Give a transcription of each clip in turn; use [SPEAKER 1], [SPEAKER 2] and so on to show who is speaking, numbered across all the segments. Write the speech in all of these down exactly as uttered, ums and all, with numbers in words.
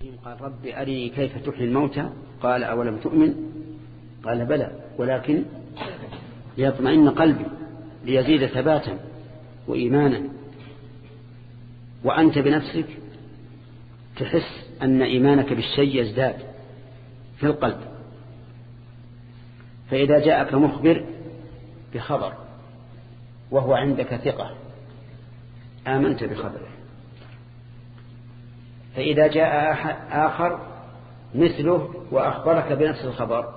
[SPEAKER 1] قال رب أرني كيف تحيي الموتى قال أولم تؤمن قال بلى ولكن ليطمئن قلبي ليزيد ثباتا وإيمانا. وأنت بنفسك تحس أن إيمانك بالشيء يزداد في القلب، فإذا جاءك مخبر بخبر وهو عندك ثقة آمنت بخبره، فإذا جاء آخر مثله وأخبرك بنفس الخبر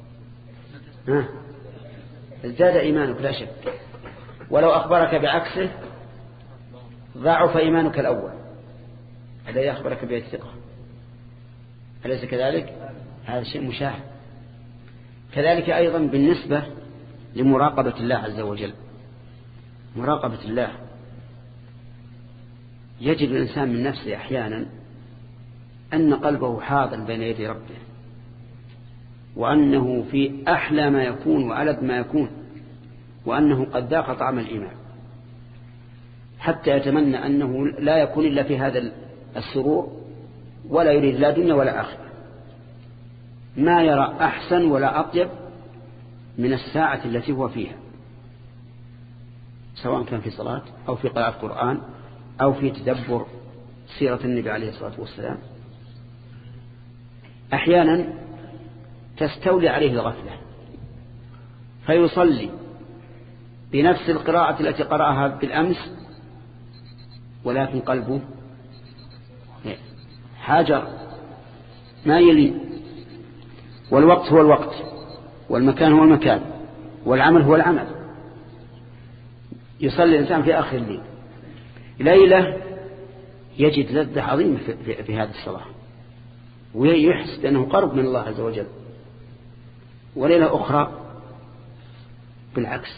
[SPEAKER 1] ازداد إيمانك لا شك، ولو أخبرك بعكسه ضعف إيمانك الأول الذي أخبرك به الثقة. أليس كذلك؟ هذا شيء مشاهد. كذلك أيضا بالنسبة لمراقبة الله عز وجل، مراقبة الله يجد الإنسان من نفسه أحيانا أن قلبه حاضر بين يدي ربه، وأنه في أحلى ما يكون وألد ما يكون، وأنه قد ذاق طعم الإيمان، حتى يتمنى أنه لا يكون إلا في هذا السرور ولا يريد لا دنيا ولا آخرة. ما يرى أحسن ولا أطيب من الساعة التي هو فيها، سواء كان في صلاة أو في قراءة القرآن أو في تدبر سيرة النبي عليه الصلاة والسلام. أحيانا تستولي عليه الغفلة فيصلي بنفس القراءة التي قرأها بالأمس، ولكن قلبه حاجر ما يلي، والوقت هو الوقت، والمكان هو المكان، والعمل هو العمل. يصلي الإنسان في آخر الليل ليلة يجد لذة عظيمة في, في, في هذه الصلاة، ويحس أنه قرب من الله عز وجل، وليلة أخرى بالعكس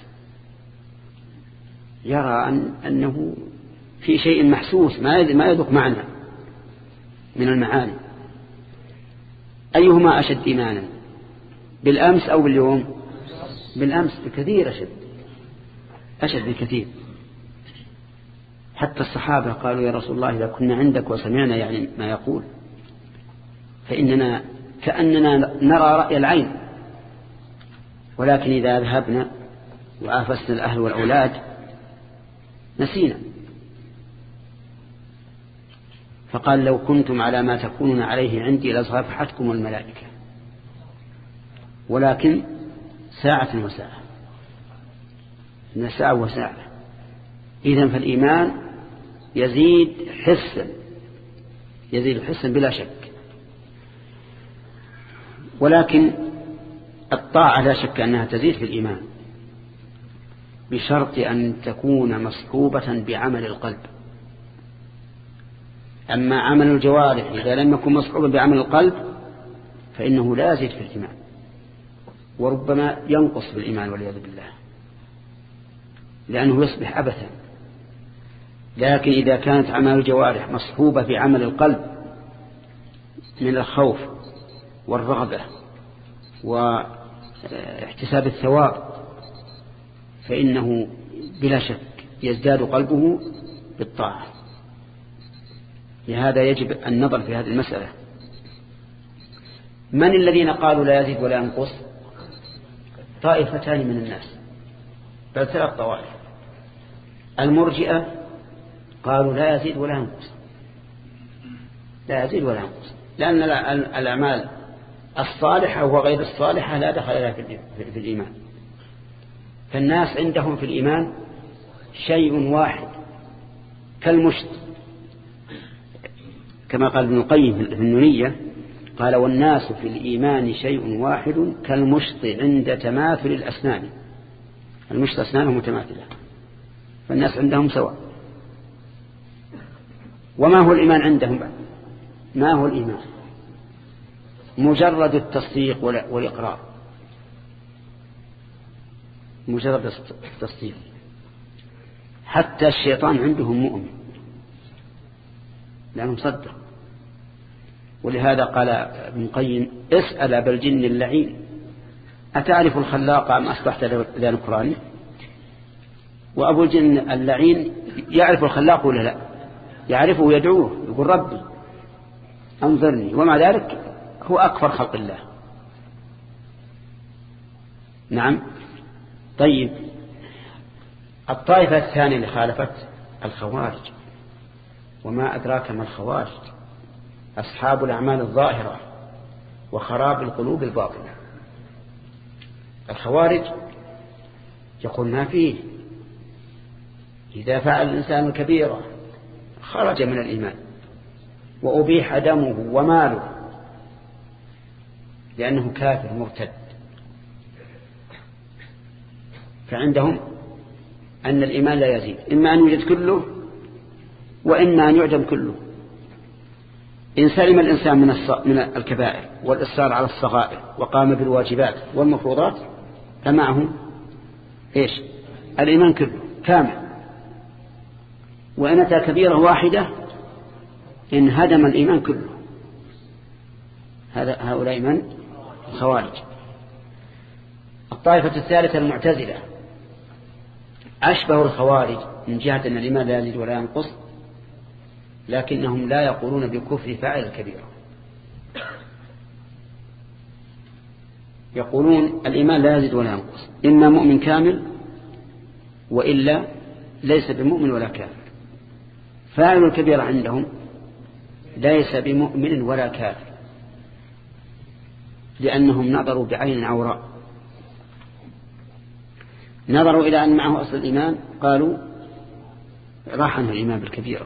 [SPEAKER 1] يرى أن أنه في شيء محسوس ما يذوق معنى من المعاني. أيهما أشد إيمانا، بالأمس أو باليوم؟ بالأمس بكثير أشد، أشد بكثير. حتى الصحابة قالوا يا رسول الله إذا كنا عندك وسمعنا يعني ما يقول فإننا كأننا نرى رأي العين، ولكن إذا ذهبنا وعافسنا الأهل والأولاد نسينا. فقال لو كنتم على ما تكونون عليه عندي لصافحتكم الملائكة، ولكن ساعة وساعة، إن ساعة وساعة. إذن فالإيمان يزيد حسا، يزيد حسا بلا شك. ولكن الطاعة لا شك أنها تزيد في الإيمان بشرط أن تكون مصحوبة بعمل القلب. أما عمل الجوارح إذا لم يكن مصحوبا بعمل القلب فإنه لا يزيد في الإيمان، وربما ينقص بالإيمان والعياذ بالله، لأنه يصبح عبثا. لكن إذا كانت عمل الجوارح مصحوبة بعمل القلب من الخوف والرغبة واحتساب الثواب فإنه بلا شك يزداد قلبه بالطاعة. لهذا يجب النظر في هذه المسألة. من الذين قالوا لا يزيد ولا ينقص؟ طائفتان من الناس، بل ثلاث طوائف. المرجئة قالوا لا يزيد ولا ينقص، لا يزيد ولا ينقص، لأن الأعمال الصالحة وغير الصالحة لا دخل لها في الإيمان. فالناس عندهم في الإيمان شيء واحد كالمشت، كما قال ابن القيم في النونية قال والناس في الإيمان شيء واحد كالمشط عند تماثل الأسنان. المشط أسنانه متماثلة، فالناس عندهم سواء. وما هو الإيمان عندهم بعد؟ ما هو الإيمان؟ مجرد التصديق والإقرار، مجرد التصديق. حتى الشيطان عندهم مؤمن لأنه صدق. ولهذا قال ابن القيم اسأل أبا الجن اللعين أتعرف الخلاق أم أصبحت ذا نكراني؟ وأبو الجن اللعين يعرف الخلاق ولا لا؟ يعرفه ويدعوه، يقول ربي. أنظرني، ومع ذلك هو أكبر خلق الله. نعم. طيب، الطائفة الثانية اللي خالفت الخوارج، وما أدراك ما الخوارج، أصحاب الأعمال الظاهرة وخراب القلوب الباطنة. الخوارج يقول ما فيه، إذا فعل الإنسان الكبيرة خرج من الإيمان وأبيح دمه وماله لأنه كافر مرتد. فعندهم أن الإيمان لا يزيد، إما أن يوجد كله وإما أن يعدم كله. إن سلم الإنسان من من الكبائر والإصرار على الصغائر وقام بالواجبات والمفروضات فمعه إيش؟ الإيمان كله كامل. وإن أتى كبيرة واحدة انهدم الإيمان كله. هذا هؤلاء من؟ الخوارج. الطائفة الثالثة المعتزلة، أشبه الخوارج من جهة أن الإيمان لا يزيد ولا ينقص، لكنهم لا يقولون بكفر فاعل الكبيرة. يقولون الإيمان لا يزيد ولا ينقص، إما مؤمن كامل وإلا ليس بمؤمن ولا كافر. فاعل الكبيرة عندهم ليس بمؤمن ولا كافر، لأنهم نظروا بعين عوراء، نظروا إلى أن معه أصل الإيمان قالوا راح عنه الإيمان بالكبيرة،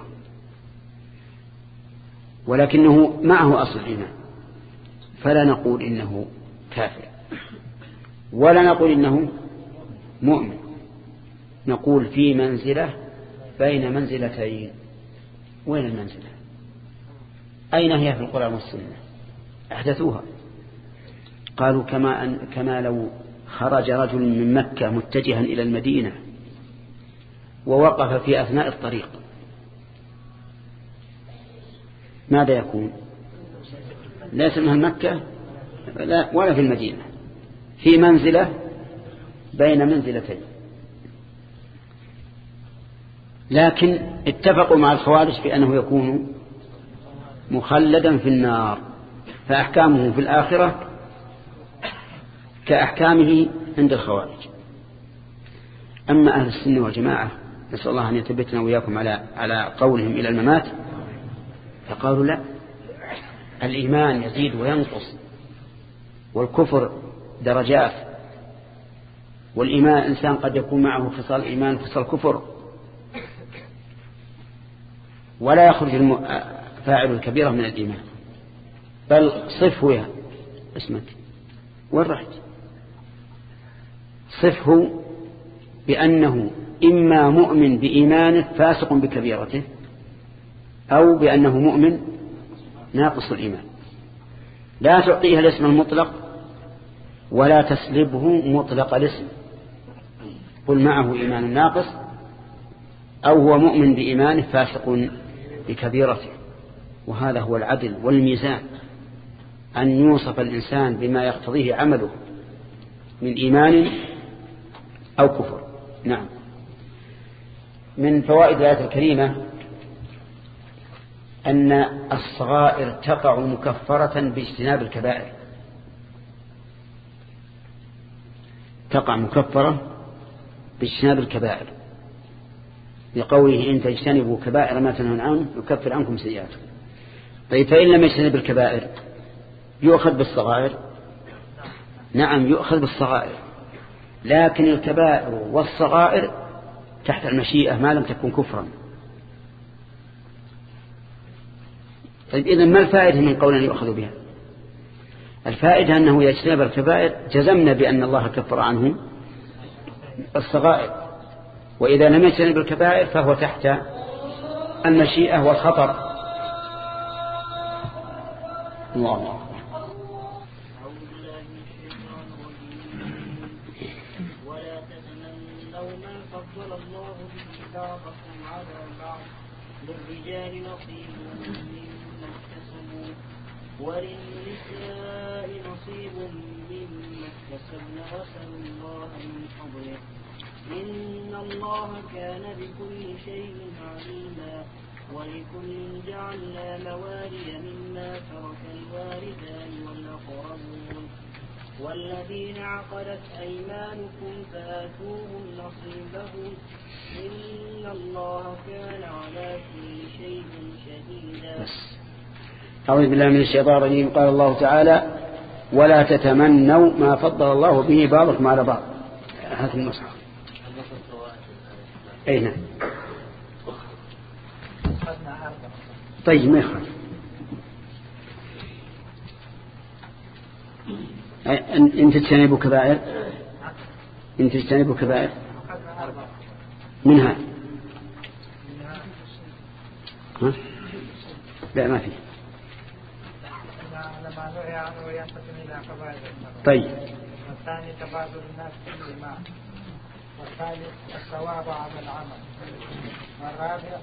[SPEAKER 1] ولكنه معه أصل الإيمان، فلا نقول إنه كافر ولا نقول إنه مؤمن، نقول في منزلة بين منزلتين. وين المنزلة؟ أين هي في القرآن والسنة؟ أحدثوها. قالوا كما, أن كما لو خرج رجل من مكة متجها إلى المدينة ووقف في أثناء الطريق، ماذا يكون؟ ليس من مكة ولا في المدينة، في منزلة بين منزلتين. لكن اتفقوا مع الخوارج بأنه يكون مخلدا في النار، فأحكامه في الآخرة كأحكامه عند الخوارج. أما أهل السنة والجماعة نسأل الله أن يثبتنا وإياكم على على قولهم إلى الممات، فقالوا لا، الإيمان يزيد وينقص، والكفر درجات، والإيمان إنسان قد يكون معه خصال الإيمان وخصال الكفر، ولا يخرج فاعل الكبيرة من الإيمان، بل صفه يا اسمك وين رحت؟ صفه بأنه إما مؤمن بإيمانه فاسق بكبيرته، أو بأنه مؤمن ناقص الإيمان. لا تعطيها الاسم المطلق ولا تسلبه مطلق الاسم، قل معه إيمان ناقص أو هو مؤمن بإيمانه فاسق بكبيرته. وهذا هو العدل والميزان، أن يوصف الإنسان بما يقتضيه عمله من إيمان أو كفر. نعم. من فوائد الآية الكريمة أن الصغائر تقع مكفرة باجتناب الكبائر، تقع مكفرة باجتناب الكبائر، لقوله إن تجتنبوا كبائر ما تنهون عنه يكفر عنكم سيئاتكم. طيب فإن لم يجتنب الكبائر يؤخذ بالصغائر؟ نعم يؤخذ بالصغائر، لكن الكبائر والصغائر تحت المشيئة ما لم تكن كفرا. طيب إذن ما الفائدة من قول يؤخذ بها؟ الفائدة أنه يجتنب الكبائر جزمنا بأن الله كفر عنه الصغائر، وإذا لم يجتنب الكبائر فهو تحت المشيئة والخطر. الله.
[SPEAKER 2] ولا تتمنوا ما فضل الله به بعضكم على بعض، للرجال نصيب مما اكتسبوا وللنساء نصيب مما اكتسبن، واسألوا الله من فضله إن الله كان بكل شيء عليما. ولكل جعلنا موالي مما ما ترك الوالدان والأقربون والذين عقدت أيمانكم فآتوهم نصيبهم إن الله كان على كل شيء شهيدا.
[SPEAKER 1] أعوذ بالله من الشيطان الرجيم. قال الله تعالى ولا تتمنوا ما فضل الله به بعضكم على بعض. هذا المصحف. أي نعم. طيب ما يخالف. إن تجتنبوا كبائر إن تجتنبوا كبائر منها ها؟ لا ما فيه. طيب.
[SPEAKER 3] والثاني تبادل الناس بالإيمان والثالث الثواب على العمل والرابع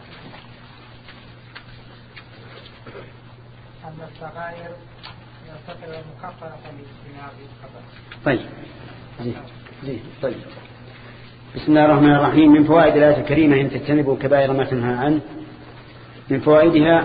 [SPEAKER 3] أن الصغائر يستطيع المكفرة باجتناب الخبث.
[SPEAKER 1] طيب زين زين طيب. بسم الله الرحمن الرحيم. من فوائد الآية الكريمة إن تجتنبوا كبائر ما تنهى عنه. من فوائدها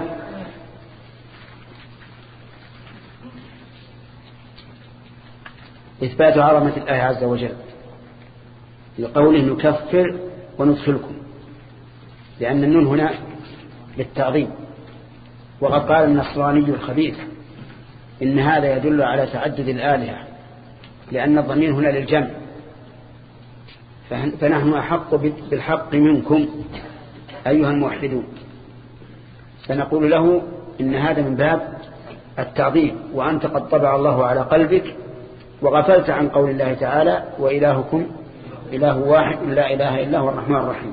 [SPEAKER 1] إثبات عظمة الله عز وجل لقوله نكفر وندخلكم، لأن النون هنا للتعظيم. وقد قال النصراني الخبيث إن هذا يدل على تعدد الآلهة، لأن الضمير هنا للجمع، فنحن أحق بالحق منكم أيها الموحدون، فنقول له إن هذا من باب التعظيم، وأنت قد طبع الله على قلبك وغفلت عن قول الله تعالى وإلهكم إله واحد لا إله إلا هو الرحمن الرحيم.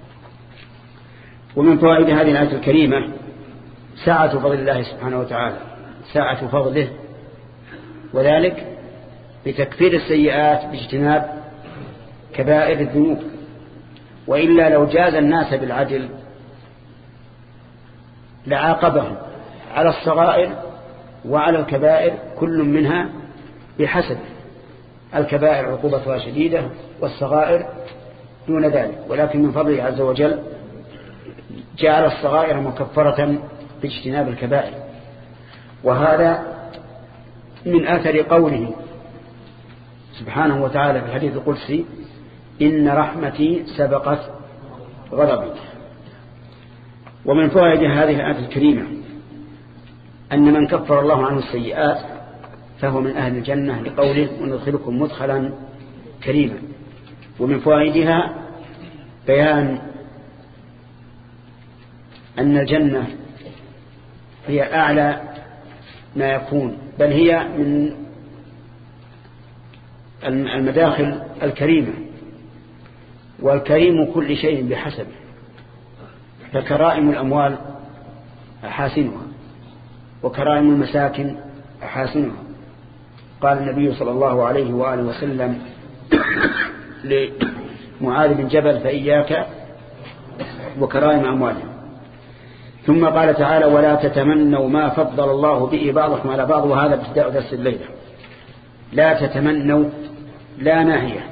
[SPEAKER 1] ومن فوائد هذه الآية الكريمة سعة فضل الله سبحانه وتعالى، سعة فضله، وذلك بتكفير السيئات باجتناب كبائر الذنوب. وإلا لو جاز الناس بالعدل لعاقبهم على الصغائر وعلى الكبائر كل منها بحسب. الكبائر عقوبتها شديدة والصغائر دون ذلك، ولكن من فضله عز وجل جعل الصغائر مكفرة باجتناب الكبائر. وهذا من أثر قوله سبحانه وتعالى في الحديث القدسي إن رحمتي سبقت غضبي. ومن فوائد هذه الآية الكريمة أن من كفر الله عنه السيئات فهو من أهل الجنة لقوله وندخلكم مدخلا كريما. ومن فوائدها بيان أن الجنة هي أعلى ما يكون، بل هي من المداخل الكريمة، والكريم كل شيء بحسبه، فكرائم الأموال أحاسنها وكرائم المساكن أحاسنها. قال النبي صلى الله عليه وآله وسلم لمعاذ بن جبل فإياك وكرائم أموالهم. ثم قال تعالى ولا تتمنوا ما فضل الله به بعضكم على بعض، وهذا ابتداء درس الليلة. لا تتمنوا لا ناهية،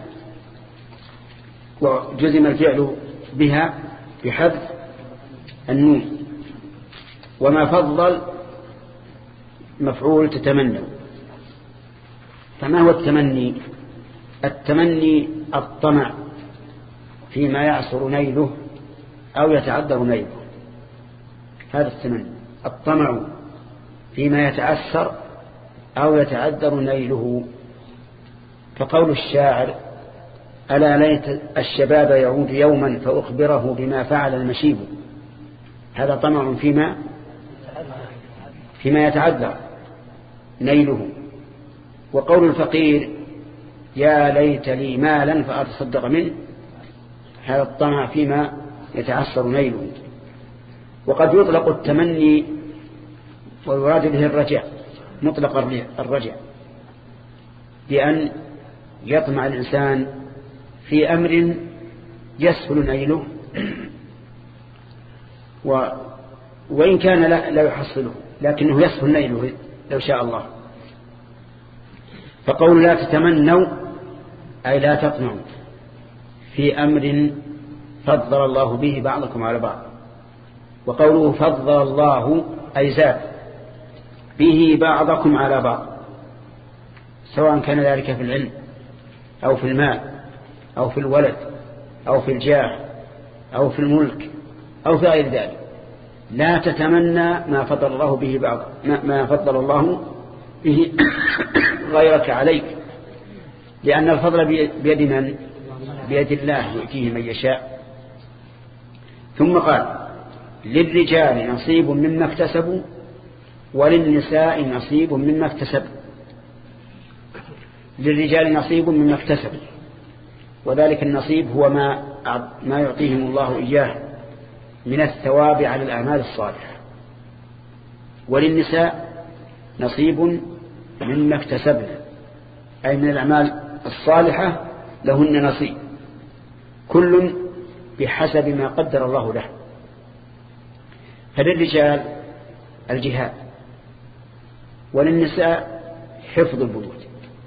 [SPEAKER 1] وجزم الفعل بها بحذف النون، وما فضل مفعول تتمنوا. فما هو التمني؟ التمني الطمع فيما يعسر نيله أو يتعذر نيله، هذا التمني. الطمع فيما يتعسر أو يتعذر نيله. فقول الشاعر ألا ليت الشباب يعود يوما فأخبره بما فعل المشيب، هذا طمع فيما فيما يتعذر نيله. وقول الفقير يا ليت لي مالا فأتصدق منه، هذا الطمع فيما يتعسر نيله. وقد يطلق التمني ويراد به الرجع، مطلق الرجع، بأن يطمع الإنسان في أمر يسهل نيله و وإن كان لا, لا يحصله، لكنه يسهل نيله لو شاء الله. فقول لا تتمنوا أي لا تطمعوا في أمر فضل الله به بعضكم على بعض. وقوله فضل الله أي زاد به بعضكم على بعض، سواء كان ذلك في العلم أو في المال أو في الولد أو في الجاه أو في الملك أو في غير ذلك. لا تتمنى ما فضل الله به بعض ما فضل الله به غيرك عليك، لأن الفضل بيد من؟ بيد الله يؤتيه من يشاء. ثم قال للرجال نصيب مما اكتسبوا وللنساء نصيب مما اكتسبوا. للرجال نصيب مما اكتسبوا، وذلك النصيب هو ما ما يعطيهم الله إياه من الثواب على الأعمال الصالحة. وللنساء نصيب مما اكتسبن، أي من الأعمال الصالحة لهن نصيب، كل بحسب ما قدر الله له. فللرجال الجهاد، وللنساء حفظ البيوت.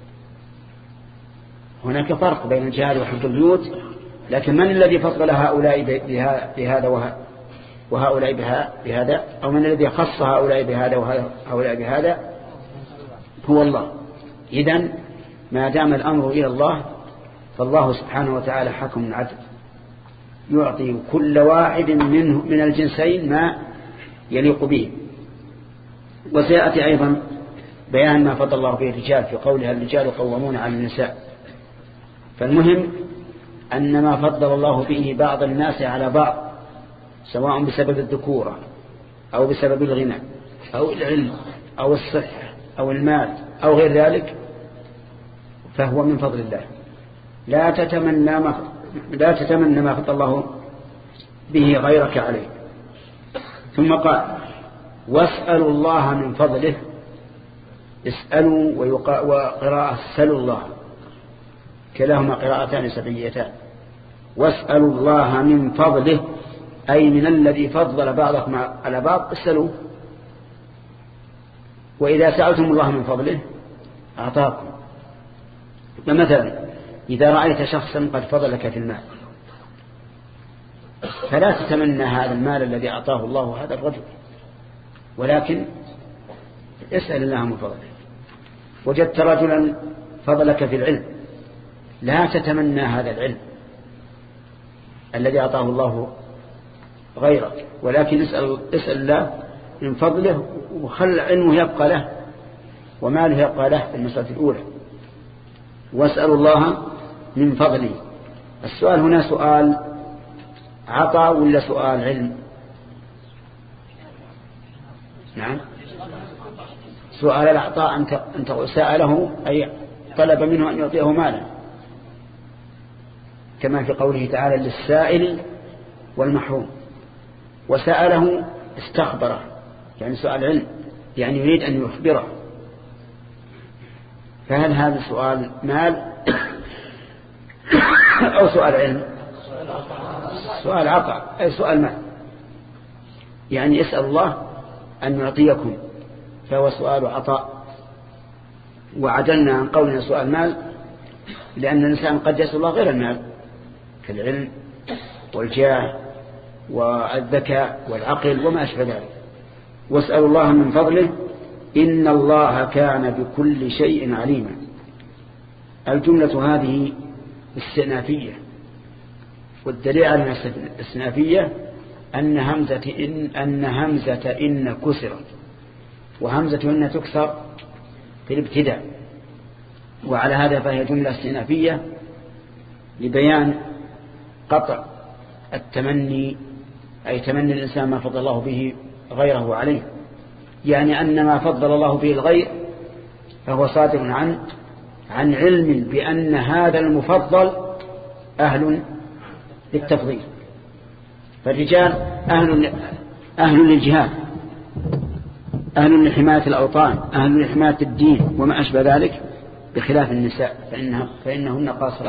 [SPEAKER 1] هناك فرق بين الجهاد وحفظ البيوت، لكن من الذي فضل هؤلاء بهذا وهؤلاء بهذا، أو من الذي خص هؤلاء بهذا وهؤلاء بهذا؟ هو الله. إذن ما دام الأمر إلى الله فالله سبحانه وتعالى حكم عدل، يعطي كل واحد منه من الجنسين ما يليق به. وسيأتي أيضا بيان ما فضل الله به الرجال في قولها الرجال قوامون على النساء. فالمهم أن ما فضل الله به بعض الناس على بعض، سواء بسبب الذكورة أو بسبب الغنى أو العلم أو الصحة أو المال أو غير ذلك، فهو من فضل الله. لا تتمنى ما لا تتمنى ما فضل الله به غيرك عليه. ثم قال واسألوا الله من فضله. اسألوا وقراءة سلوا الله، كلاهما قراءتان سبعيتان. واسألوا الله من فضله، أي من الذي فضل بعضكم على بعض اسألوا. وإذا سألتم الله من فضله أعطاكم. فمثلا إذا رأيت شخصا قد فضلك في المال فلا تتمنى هذا المال الذي أعطاه الله هذا الرجل، ولكن اسأل الله من فضله. وجدت رجلا فضلك في العلم، لا تتمنى هذا العلم الذي أعطاه الله غيرك، ولكن اسأل, اسأل الله من فضله، وخل علمه يبقى له وماله يبقى له في المسألة الأولى. واسألوا الله من فضله. السؤال هنا سؤال عطاء ولا سؤال علم؟ نعم، سؤال العطاء أنت سأله أي طلب منه أن يعطيه مالا، كما في قوله تعالى للسائل والمحروم. وسأله استخبره، يعني سؤال علم، يعني يريد أن يخبره. فهل هذا سؤال مال أو سؤال علم؟ سؤال عطاء أي سؤال مال، يعني يسأل الله أن يعطيكم، فهو سؤال عطاء. وعدلنا عن قولنا سؤال مال، لأن الإنسان قد يسأل الله غير المال كالعلم والجاه والذكاء والعقل وما أشبه ذلك. واسألوا الله من فضله إن الله كان بكل شيء عليما. الجملة هذه استئنافية، والدليل على الاستئنافية أن همزة إن, أن همزة إن كسرت، وهمزة إن تكسر في الابتداء، وعلى هذا فهي جملة استئنافية لبيان قطع التمني، أي تمني الإنسان ما فضل الله به غيره عليه، يعني أن ما فضل الله به الغير فهو صادر عن عن علم بأن هذا المفضل أهل للتفضيل. فالرجال أهل أهل للجهاد، أهل لحماية الأوطان، أهل لحماية الدين وما أشبه ذلك، بخلاف النساء فإنها فإنهن قاصرات.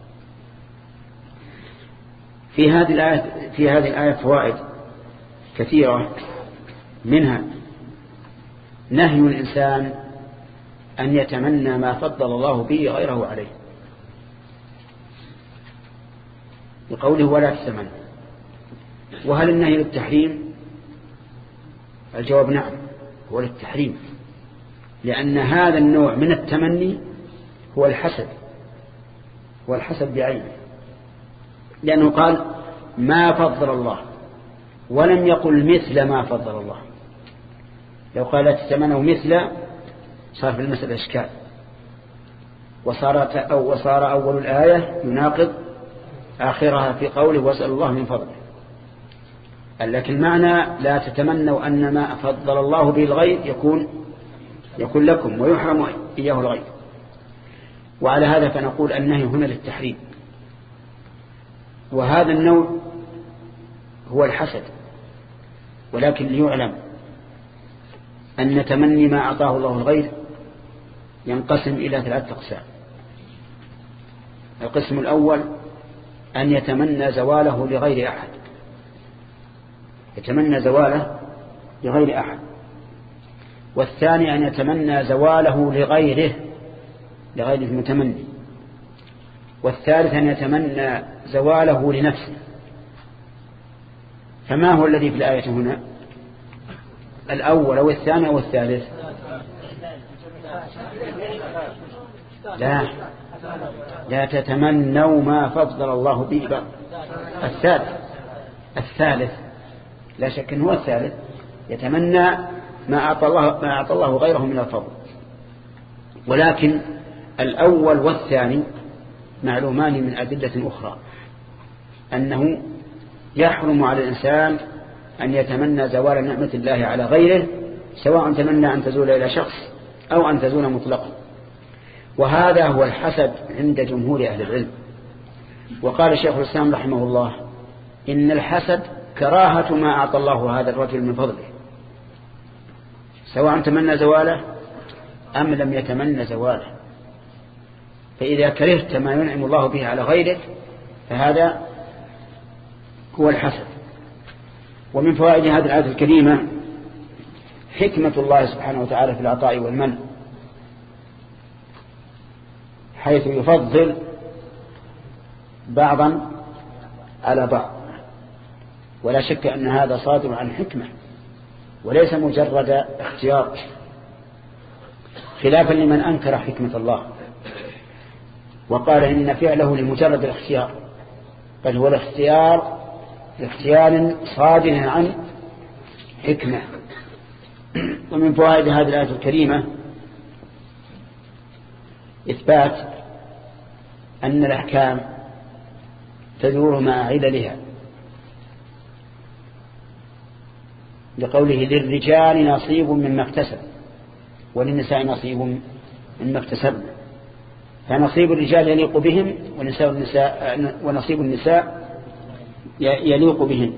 [SPEAKER 1] في هذه الآية في هذه الآية فوائد كثيرة، منها نهي الإنسان أن يتمنى ما فضل الله به غيره عليه، بقوله ولا تتمنى. وهل النهي للتحريم؟ الجواب نعم، هو للتحريم، لأن هذا النوع من التمني هو الحسد، هو الحسد بعينه، لأنه قال ما فضل الله ولم يقل مثل ما فضل الله. لو قال لا تتمنوا مثل صار في المسألة إشكال، وصارت أو وصار أول الآية يناقض آخرها في قوله واسأل الله من فضله. لكن المعنى لا تتمنوا أن ما فضل الله به الغير يكون يكون لكم ويحرم إياه الغير. وعلى هذا فنقول النهي هنا للتحريم. وهذا النوع هو الحسد، ولكن ليعلم أن تمني ما أعطاه الله الغير ينقسم إلى ثلاثة أقسام. القسم الأول أن يتمنى زواله لغير أحد، يتمنى زواله لغير أحد. والثاني أن يتمنى زواله لغيره لغير المتمني. والثالث أن يتمنى زواله لنفسه. فما هو الذي في الآية هنا؟ الأول أو الثاني أو الثالث؟ لا لا تتمنوا ما فضل الله به. الثالث الثالث لا شك أنه هو الثالث، يتمنى ما أعطى الله ما أعطى الله غيره من الفضل. ولكن الأول والثاني معلومان من أدلة أخرى، أنه يحرم على الإنسان أن يتمنى زوال نعمة الله على غيره، سواء تمنى أن تزول إلى شخص أو أن تزول مطلقا. وهذا هو الحسد عند جمهور أهل العلم. وقال الشيخ الإسلام رحمه الله إن الحسد كراهة ما أعطى الله هذا الرجل من فضله، سواء تمنى زواله أم لم يتمنى زواله. فإذا كرهت ما ينعم الله به على غيرك فهذا هو الحسد. ومن فوائد هذه الآية الكريمة حكمة الله سبحانه وتعالى في العطاء والمنع، حيث يفضل بعضا على بعض. ولا شك أن هذا صادر عن حكمة وليس مجرد اختيار، خلافا لمن أنكر حكمة الله وقال إن فعله لمجرد الاختيار، بل هو الاختيار لاختيار صادر عن حكمة. ومن فوائد هذه الآية الكريمة إثبات أن الأحكام تدور مع عللها، لقوله للرجال نصيب مما اكتسب وللنساء نصيب مما اكتسبن، فنصيب الرجال يليق بهم ونصيب النساء, ونصيب النساء يليق بهم.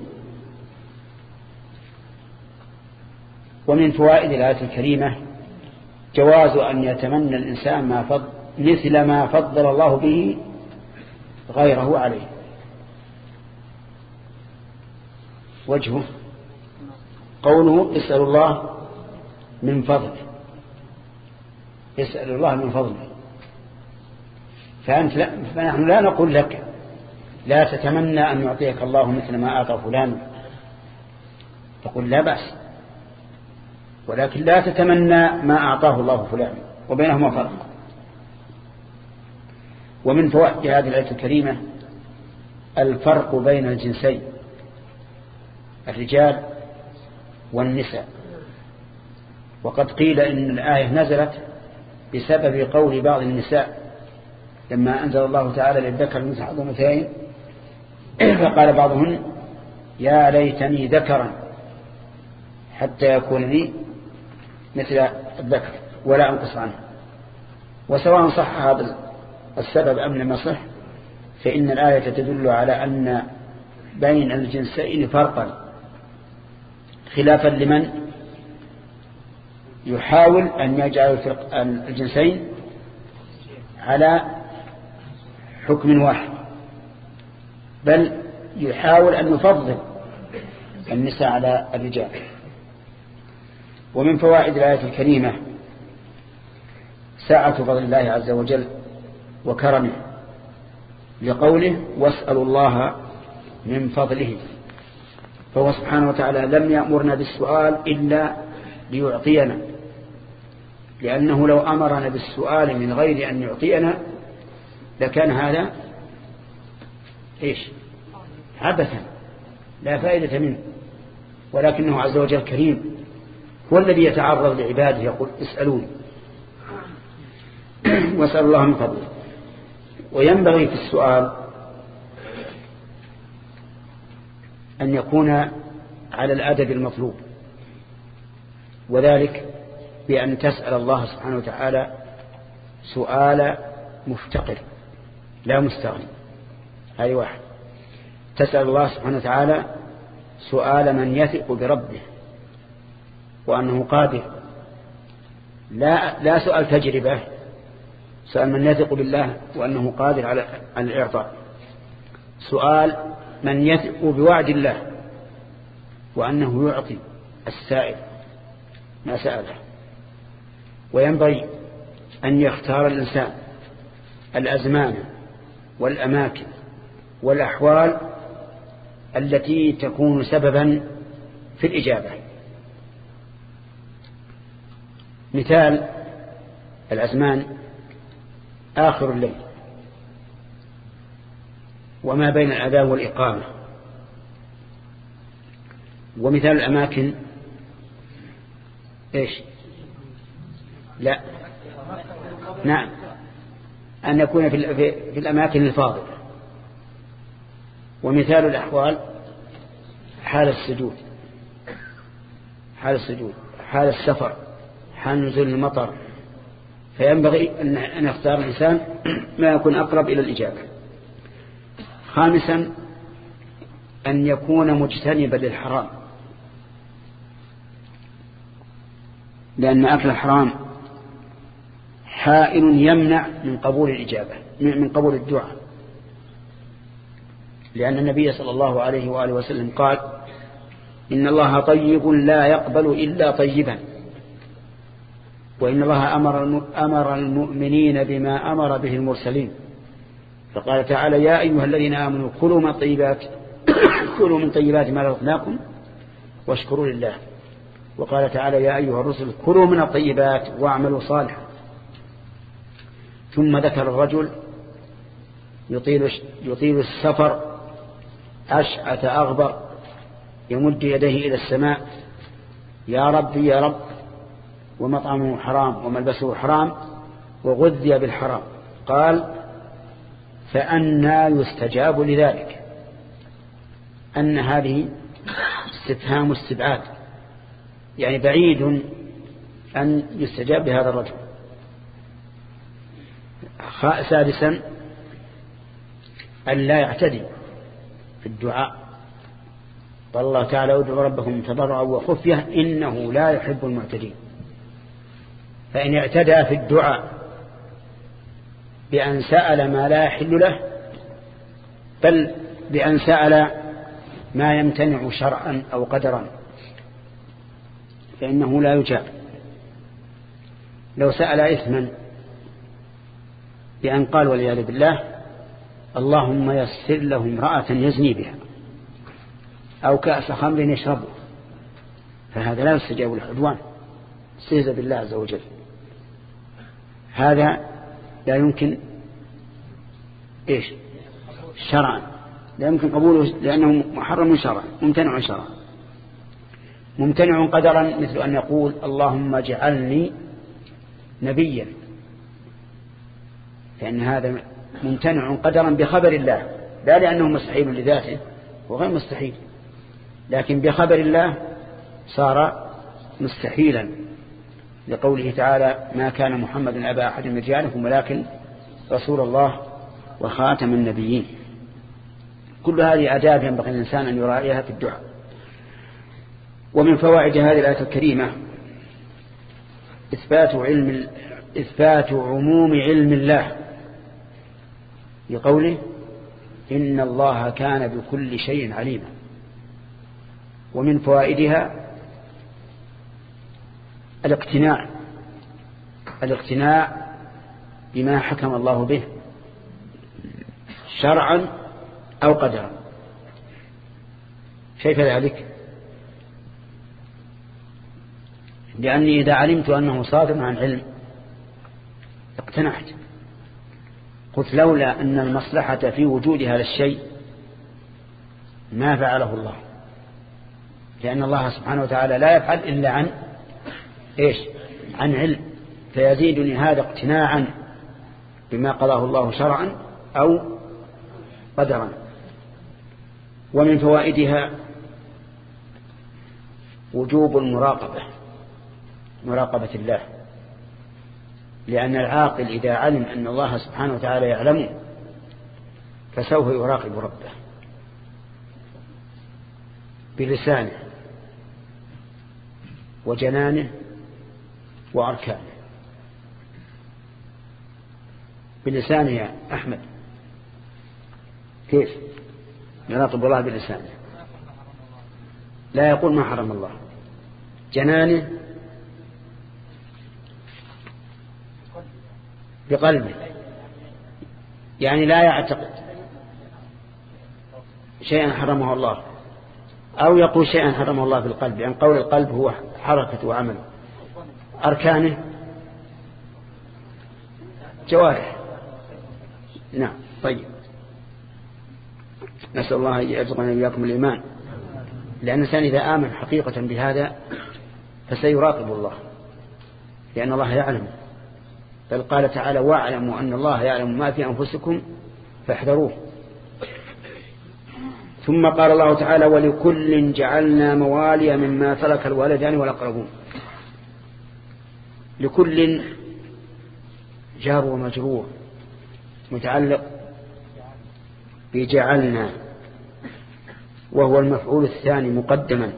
[SPEAKER 1] ومن فوائد الآية الكريمة جواز أن يتمنى الإنسان ما فضل مثل ما فضل الله به غيره عليه. وجهه قوله اسأل الله من فضله، اسأل الله من فضله. فأنت لا فنحن لا نقول لك لا تتمنى أن يعطيك الله مثل ما أعطى فلان، تقول لا بأس، ولكن لا تتمنى ما أعطاه الله فلان، وبينهما فرق. ومن فوائد هذه الآية الكريمة الفرق بين الجنسين الرجال والنساء. وقد قيل إن الآية نزلت بسبب قول بعض النساء لما أنزل الله تعالى للذكر مثل حظ الأنثيين، فقال بعضهن يا ليتني ذكرا حتى يكون لي مثل الذكر ولا أنقص عنه. وسواء صح هذا السبب أم لم يصح فإن الآية تدل على أن بين الجنسين فرقا، خلافا لمن يحاول أن يجعل الجنسين على حكم واحد، بل يحاول أن يفضل النساء على الرجال. ومن فوائد الآية الكريمة سعة فضل الله عز وجل وكرمه، لقوله واسألوا الله من فضله، فهو سبحانه وتعالى لم يأمرنا بالسؤال إلا ليعطينا، لأنه لو أمرنا بالسؤال من غير أن يعطينا لكان هذا إيش عبثا لا فائدة منه، ولكنه عز وجل كريم هو الذي يتعرض لعباده يقول اسألوني واسأل الله من فضله. وينبغي في السؤال أن يكون على الأدب المطلوب، وذلك بأن تسأل الله سبحانه وتعالى سؤال مفتقر لا مستغني. هذه واحد. تسأل الله سبحانه وتعالى سؤال من يثق بربه وأنه قادر، لا, لا سؤال تجربة، سؤال من يثق بالله وأنه قادر على الإعطاء. سؤال من يثق بوعد الله وأنه يعطي السائل ما سأله. وينبغي أن يختار الإنسان الأزمان والأماكن والأحوال التي تكون سببا في الإجابة. مثال الأزمان آخر الليل وما بين الأذان والإقامة. ومثال الأماكن إيش؟ لا نعم أن يكون في, في الأماكن الفاضلة. ومثال الأحوال حال السجود حال السجود حال السفر حال نزول المطر. فينبغي أن يختار الإنسان ما يكون أقرب إلى الإجابة. خامسا أن يكون مجتنبا للحرام، لأن أكل الحرام حائل يمنع من قبول الإجابة من قبول الدعاء، لأن النبي صلى الله عليه وآله وسلم قال إن الله طيب لا يقبل إلا طيبا، وإن الله أمر, أمر المؤمنين بما أمر به المرسلين. فقال تعالى يا أيها الذين آمنوا كلوا من طيبات كلوا من طيبات ما رزقناكم واشكروا لله. وقال تعالى يا أيها الرسل كلوا من الطيبات واعملوا صالحا. ثم ذكر الرجل يطيل, يطيل السفر أشعث أغبر يمد يديه إلى السماء يا رب يا رب، ومطعمه حرام وملبسه حرام وغذي بالحرام. قال فأنى يستجاب لذلك؟ أن هذه استفهام استبعاد، يعني بعيد أن يستجاب لهذا الرجل. سادسا أن لا يعتدي في الدعاء. قال الله تعالى ادعوا ربكم تضرعا وخفية إنه لا يحب المعتدين. فإن اعتدى في الدعاء بأن سأل ما لا يحل له بل بأن سأل ما يمتنع شرعا أو قدرا فإنه لا يجاب. لو سأل إثما بأن قال والعياذ بالله اللهم يسر له امرأة يزني بها أو كأس خمر يشربه، فهذا لا يستجاب العدوان، استهزأ بالله عز وجل. هذا لا يمكن إيش شرعا، لا يمكن قبوله لأنه محرم شرعا ممتنع شرعا. ممتنع قدرا مثل أن يقول اللهم اجعلني نبيا، فإن هذا ممتنع قدرا بخبر الله، لا لأنه مستحيل لذاته وغير مستحيل، لكن بخبر الله صار مستحيلا، لقوله تعالى ما كان محمد أبا أحد من رجالكم ولكن رسول الله وخاتم النبيين. كل هذه آداب ينبغي الإنسان أن يراعيها في الدعاء. ومن فوائد هذه الآية الكريمة إثبات علم إثبات عموم علم الله بقوله إن الله كان بكل شيء عليما. ومن فوائدها الاقتناع الاقتناع بما حكم الله به شرعا أو قدرا. كيف ذلك؟ لأني إذا علمت أنه صادر عن علم اقتنعت. قلت لولا أن المصلحة في وجود هذا الشيء ما فعله الله، لأن الله سبحانه وتعالى لا يفعل إلا عن إيش؟ عن علم. فيزيدني هذا اقتناعا بما قضاه الله شرعا أو قدرا. ومن فوائدها وجوب المراقبة، مراقبة الله، لأن العاقل إذا علم أن الله سبحانه وتعالى يعلمه فسوف يراقب ربه بلسانه وجنانه وأركانه. بلسانه يا أحمد كيف يراقب الله؟ بلسانه لا يقول ما حرم الله. جنانه بقلبه، يعني لا يعتقد شيئا حرمه الله، أو يقول شيئا حرمه الله في القلب، يعني قول القلب هو حركة وعمل. أركانه جوارح. نعم. طيب، نسأل الله أن يرزقنا وإياكم الإيمان، لأن الإنسان إذا آمن حقيقة بهذا فسيراقب الله، لأن الله يعلم. بل قال تعالى واعلموا أن الله يعلم ما في أنفسكم فاحذروه. ثم قال الله تعالى ولكل جعلنا موالي مما ترك الوالدان والأقربون. لكل جار ومجرور متعلق بجعلنا، وهو المفعول الثاني مقدما،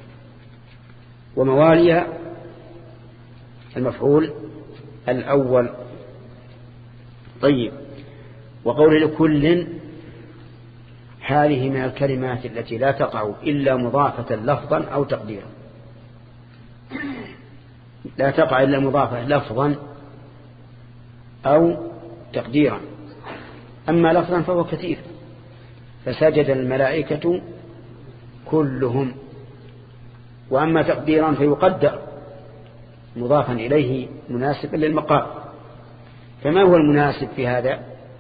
[SPEAKER 1] وموالي المفعول الأول. طيب، وقول لكل هذه من الكلمات التي لا تقع إلا مضافة لفظا أو تقديرا، لا تقع إلا مضافة لفظا أو تقديرا. أما لفظا فهو كثير، فسجد الملائكة كلهم. وأما تقديرا فيقدر مضافا إليه مناسبا للمقام. فما هو المناسب في هذا؟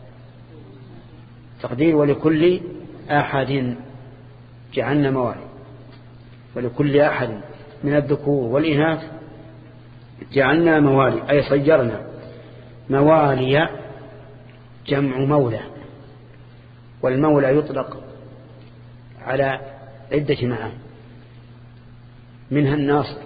[SPEAKER 1] تقدير ولكل أحد جعلنا موالي، ولكل أحد من الذكور والإناث جعلنا موالي، أي صيرنا. موالي جمع مولى، والمولى يطلق على عدة معاني، منها الناصر،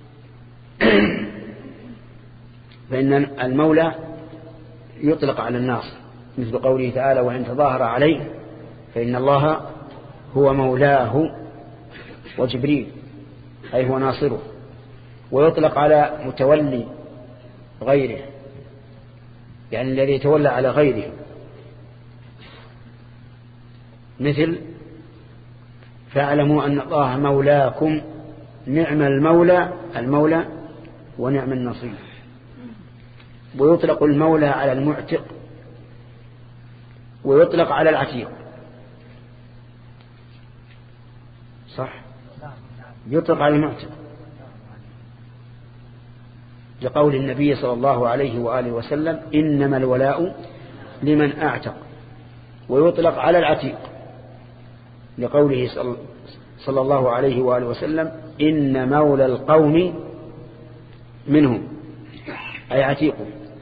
[SPEAKER 1] فإن المولى يطلق على الناصر، مثل قوله تعالى وإن تظاهر عليه فإن الله هو مولاه وجبريل، أي هو ناصره. ويطلق على متولي غيره، يعني الذي يتولى على غيره، مثل فاعلموا أن الله مولاكم نعم المولى المولى ونعم النصير. ويطلق المولى على المعتق، ويطلق على العتيق. صح، يطلق على المعتق لقول النبي صلى الله عليه وآله وسلم إنما الولاء لمن أعتق. ويطلق على العتيق لقوله صلى الله عليه وآله وسلم إن مولى القوم منهم، أي عتيقه.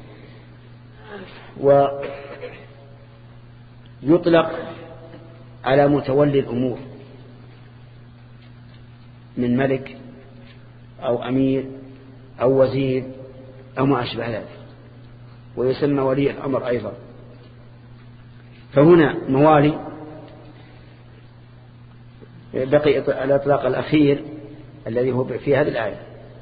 [SPEAKER 1] ويطلق على متولي الأمور من ملك أو أمير أو وزير أو ما أشبه ذلك، ويسمى ولي الأمر أيضا. فهنا موالي بقي الإطلاق الأخير الذي هو في هذه الآية.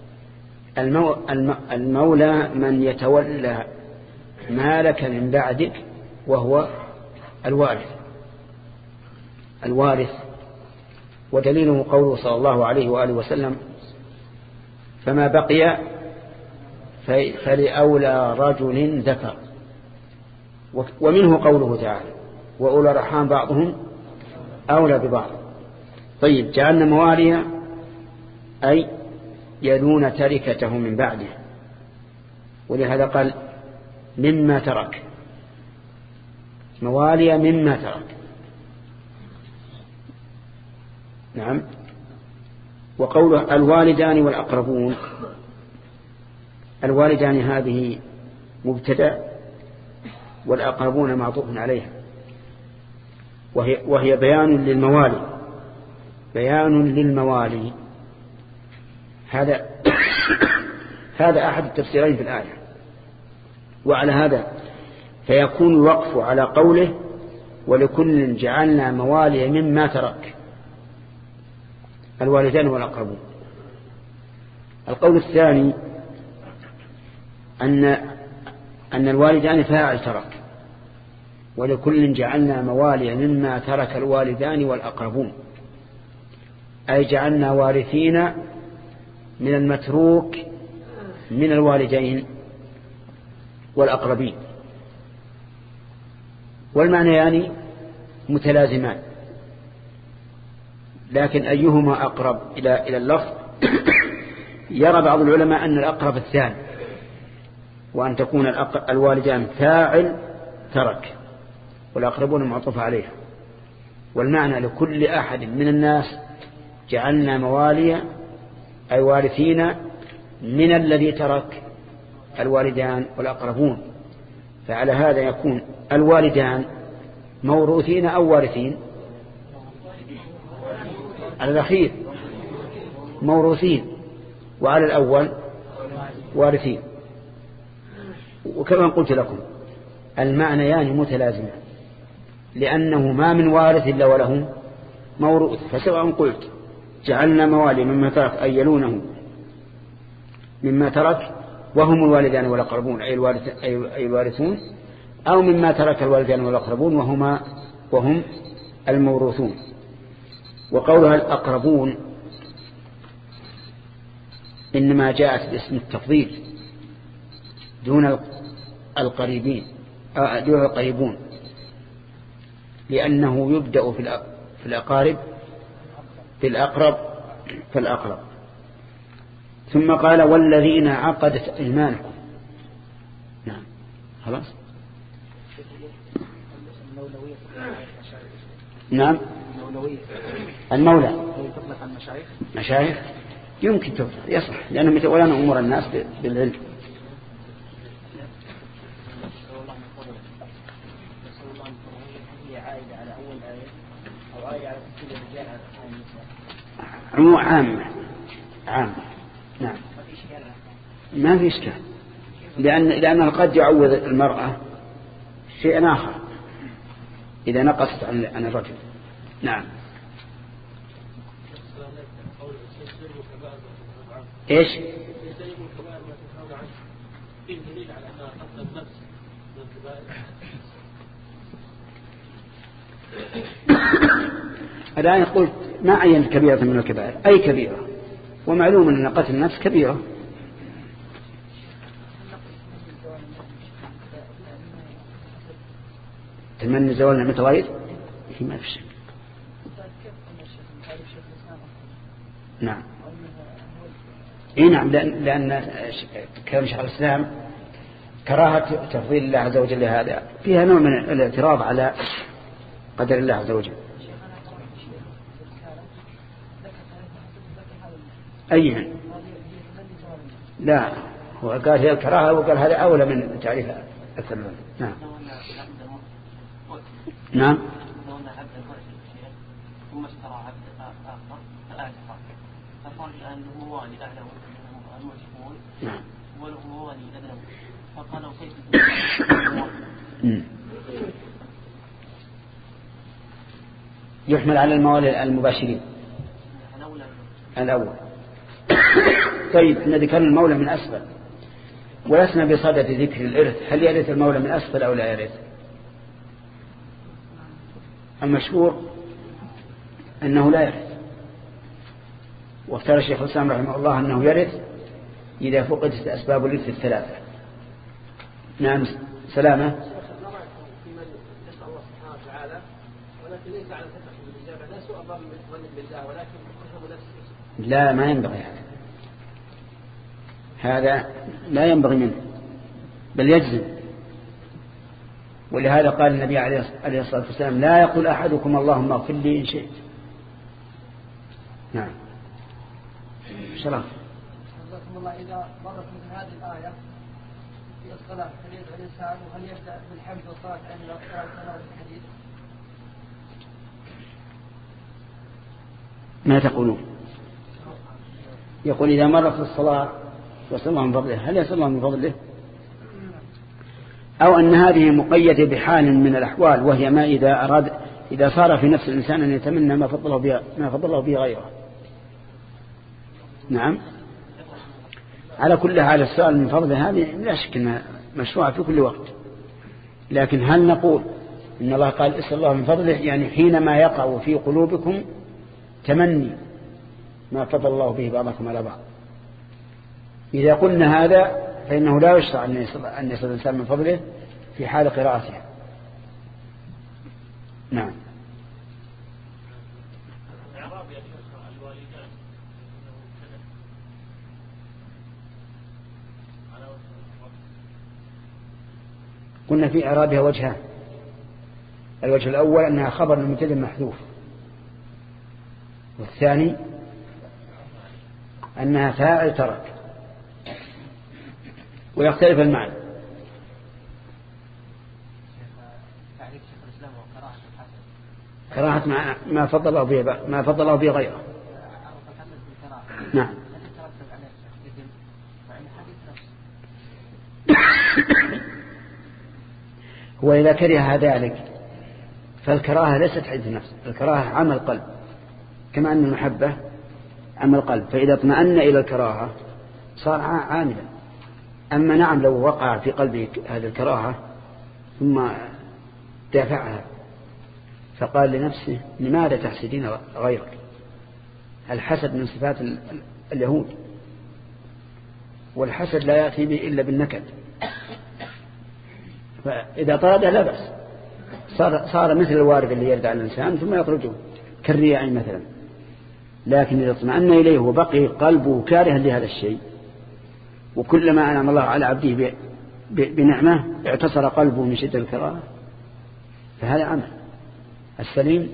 [SPEAKER 1] المولى من يتولى مالك من بعدك، وهو الوارث الوارث ودليله قوله صلى الله عليه وآله وسلم فما بقي فلأولى رجل ذكر. ومنه قوله تعالى وأولى الأرحام بعضهم أولى ببعض. طيب، جعلنا مواليا أي يلون تركته من بعده، ولهذا قال مما ترك، موالي مما ترك. نعم. وقوله الوالدان والأقربون، الوالدان هذه مبتدأ والأقربون معطوف عليها، وهي, وهي بيان للموالي، بيان للموالي. هذا هذا أحد التفسيرين في الآية. وعلى هذا فيكون الوقف على قوله ولكل جعلنا موالي مما ترك، الوالدان والأقربون. القول الثاني أن أن الوالدان فاعل ترك، ولكل جعلنا موالي مما ترك الوالدان والأقربون، أي جعلنا وارثين من المتروك من الوالدين والأقربين. والمعنى يعني متلازمان، لكن أيهما أقرب إلى إلى اللفظ؟ يرى بعض العلماء أن الأقرب الثاني، وأن تكون الوالدان فاعل ترك والأقربون معطوف عليها، والمعنى لكل أحد من الناس جعلنا موالي أي وارثين من الذي ترك الوالدان والأقربون. فعلى هذا يكون الوالدان موروثين أو وارثين؟ على الأخير موروثين، وعلى الأول وارثين. وكما قلت لكم المعنى يعني متلازمة، لأنه ما من وارث إلا وله موروث. فسواء قلت جعلنا موالي مما ترك أي يلونه مما ترك وهم الوالدان والأقربون أي الوارثون، أو مما ترك الوالدان والأقربون وهما وهم الموروثون. وقولها الأقربون إنما جاءت باسم التفضيل دون القريبين دون القريبون، لأنه يبدأ في الأقارب بالأقرب فالأقرب. ثم قال والذين عقدت أيمانكم. نعم خلاص. نعم المولى مشايخ يمكن تطلق يصح، لأنهم يتولون أمور الناس بالعلم. عموم عامة عامة. نعم ما في إشكال، لأن لأنه قد يعوض المرأة شيئا آخر إذا نقصت عن الرجل. نعم. إيش؟ الآن يقول ما عين كبيرة من الكبائر، أي كبيرة، ومعلوم أن قتل النفس كبيرة. تمني زوال نعمة غير ما في شك. نعم اي نعم، لأن, لأن كلام شيخ الإسلام كراهة تفضيل الله عز وجل هذا فيها نوع من الاعتراض على قدر الله عز وجل. أيها لا، هو قال هي الكراهة وقال هذا أولى من تعريفها أكثر. نعم نعم.
[SPEAKER 2] ثم اشترى عبد آخر فآخر فقال أنه موالي أعلى المشركون وله موالي أدنى، فقال وكيف
[SPEAKER 1] يحمل على الموالي المباشرين الأول. طيب ذكر المولى من أسفل، ولسنا بصدد ذكر الإرث، هل يرث المولى من أسفل أو لا يرث؟ المشهور أنه لا يرث، واختار الشيخ الإسلام رحمه الله أنه يرث إذا فقدت أسباب الإرث الثلاثة. نعم سلامة. لا ما ينبغي هذا، هذا لا ينبغي منه بل يجزم. ولهذا قال النبي عليه الصلاة والسلام لا يقول أحدكم اللهم اغفر لي إن شئت. نعم. شرف.
[SPEAKER 3] الله إذا مرت من هذه الآية في الصلاة هل يدعو الإنسان وهل يبدأ بالحمد والصلاة عند الأطفال كما في الحديث؟
[SPEAKER 1] ما تقولون؟ يقول إذا مرت الصلاة وصلى الله من فضله هل يصلى الله من فضله؟ أو أن هذه مقيدة بحال من الأحوال وهي ما إذا أراد إذا صار في نفس الإنسان أن يتمنى ما فضله به ما فضله به غيره. نعم. على كل حال السؤال من فضله هذه لا شك أنها مشروعة في كل وقت، لكن هل نقول إن الله قال اسأل الله من فضله يعني حينما يقع في قلوبكم تمني ما فضل الله به بعضكم على بعض؟ إذا قلنا هذا فإنه لا يشرع أن يسأل الإنسان من فضله في حال قراءته. نعم. قلنا في إعرابها وجهان. الوجه الأول أنها خبر المبتدأ محذوف، والثاني أنها فاعل ترك، ويختلف المعنى. كراهة ما ما فضل به ما فضل به غيره. نعم. وإذا كره ذلك فالكراهة ليست عند النفس، الكراهة عمل قلب، كما أن المحبة عمل قلب، فإذا اطمأن إلى الكراهة صار عاملا. أما نعم لو وقع في قلبه هذه الكراهة ثم دافعها فقال لنفسه لماذا تحسدين غيرك؟ الحسد من صفات اليهود، والحسد لا يأتي به إلا بالنكد، فإذا طرده لا بأس، صار, صار مثل الوارد اللي يرد على الإنسان ثم يطرده كالرياء مثلا. لكن إذا اطمأن إليه وبقي قلبه كارها لهذا الشيء، وكلما أنعم الله على عبده بنعمة اعتصر قلبه من شدة الكراهة، فهذا عمل السليم.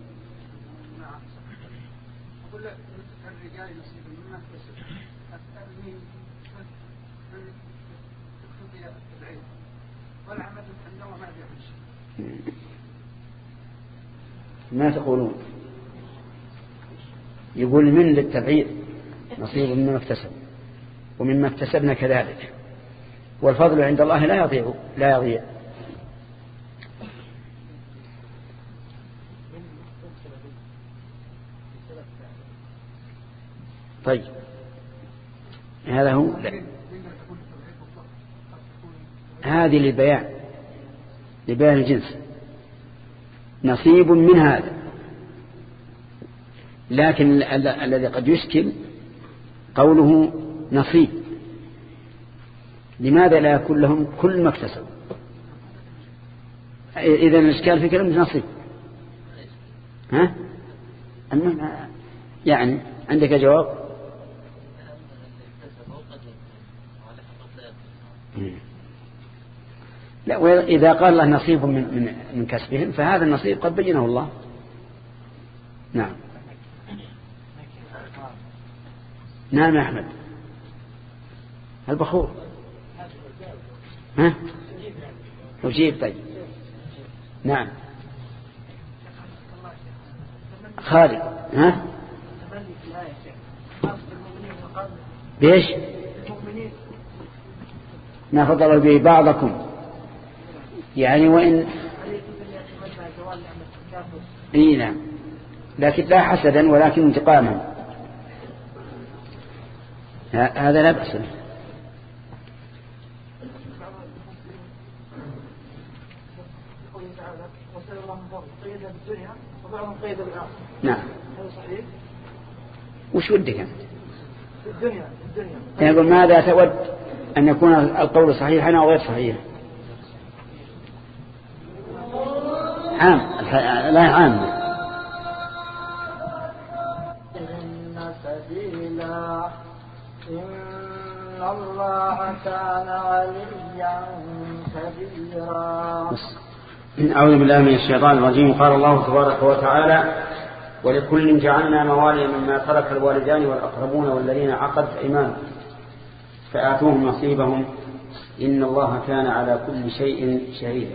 [SPEAKER 1] ما تقولون؟ يقول من للتبعيد نصيب مما اكتسب ومما اكتسبنا كذلك، والفضل عند الله لا يضيع لا يضيع. طيب هذا هو لا. هذه للبيان لبيان الجنس نصيب من هذا، لكن الذي قد يشكل قوله نصيب، لماذا لا يكون لهم كل ما اكتسبوا؟ إذا الإشكال في كلمة نصيب. ها؟ يعني عندك جواب؟ لا، وإذا قال الله نصيب من, من, من كسبهم فهذا النصيب قد بينه الله. نعم. نعم يا أحمد البخور. ها؟ أجيب. طيب نعم خالد. ها؟ بيش ما فضل به بعضكم يعني وإن إيه نعم، لكن لا حسدا ولكن انتقاما، هذا لا بأس به. نعم. وش ودك أنت؟ الدنيا الدنيا يقول ماذا تود أن يكون القول صحيحا أو غير صحيح؟ عام لا عام.
[SPEAKER 3] إن سبيلا إن
[SPEAKER 4] كان عليا كبيرا.
[SPEAKER 1] أعوذ بالله من الشيطان الرجيم. قال الله تبارك وتعالى: ولكل جعلنا موالي مما ترك الوالدان والأقربون والذين عقدت أيمانهم فآتوهم نصيبهم إن الله كان على كل شيء شهيدا.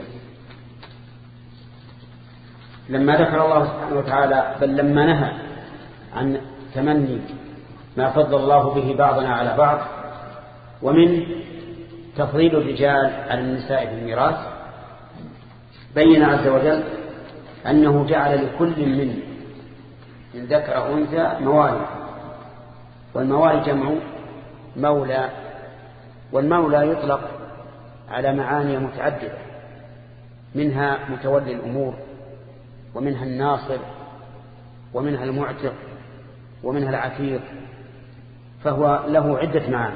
[SPEAKER 1] لما ذكر الله سبحانه وتعالى بل لما نهى عن تمني ما فضل الله به بعضنا على بعض ومن تفضيل الرجال على النساء في الميراث، بين عز وجل أنه جعل لكل من من ذكر أو أنثى موالي، والموالي جمع مولى، والمولى يطلق على معاني متعددة، منها متولي الأمور، ومنها الناصر، ومنها المعتق، ومنها العتيق، فهو له عدة معاني.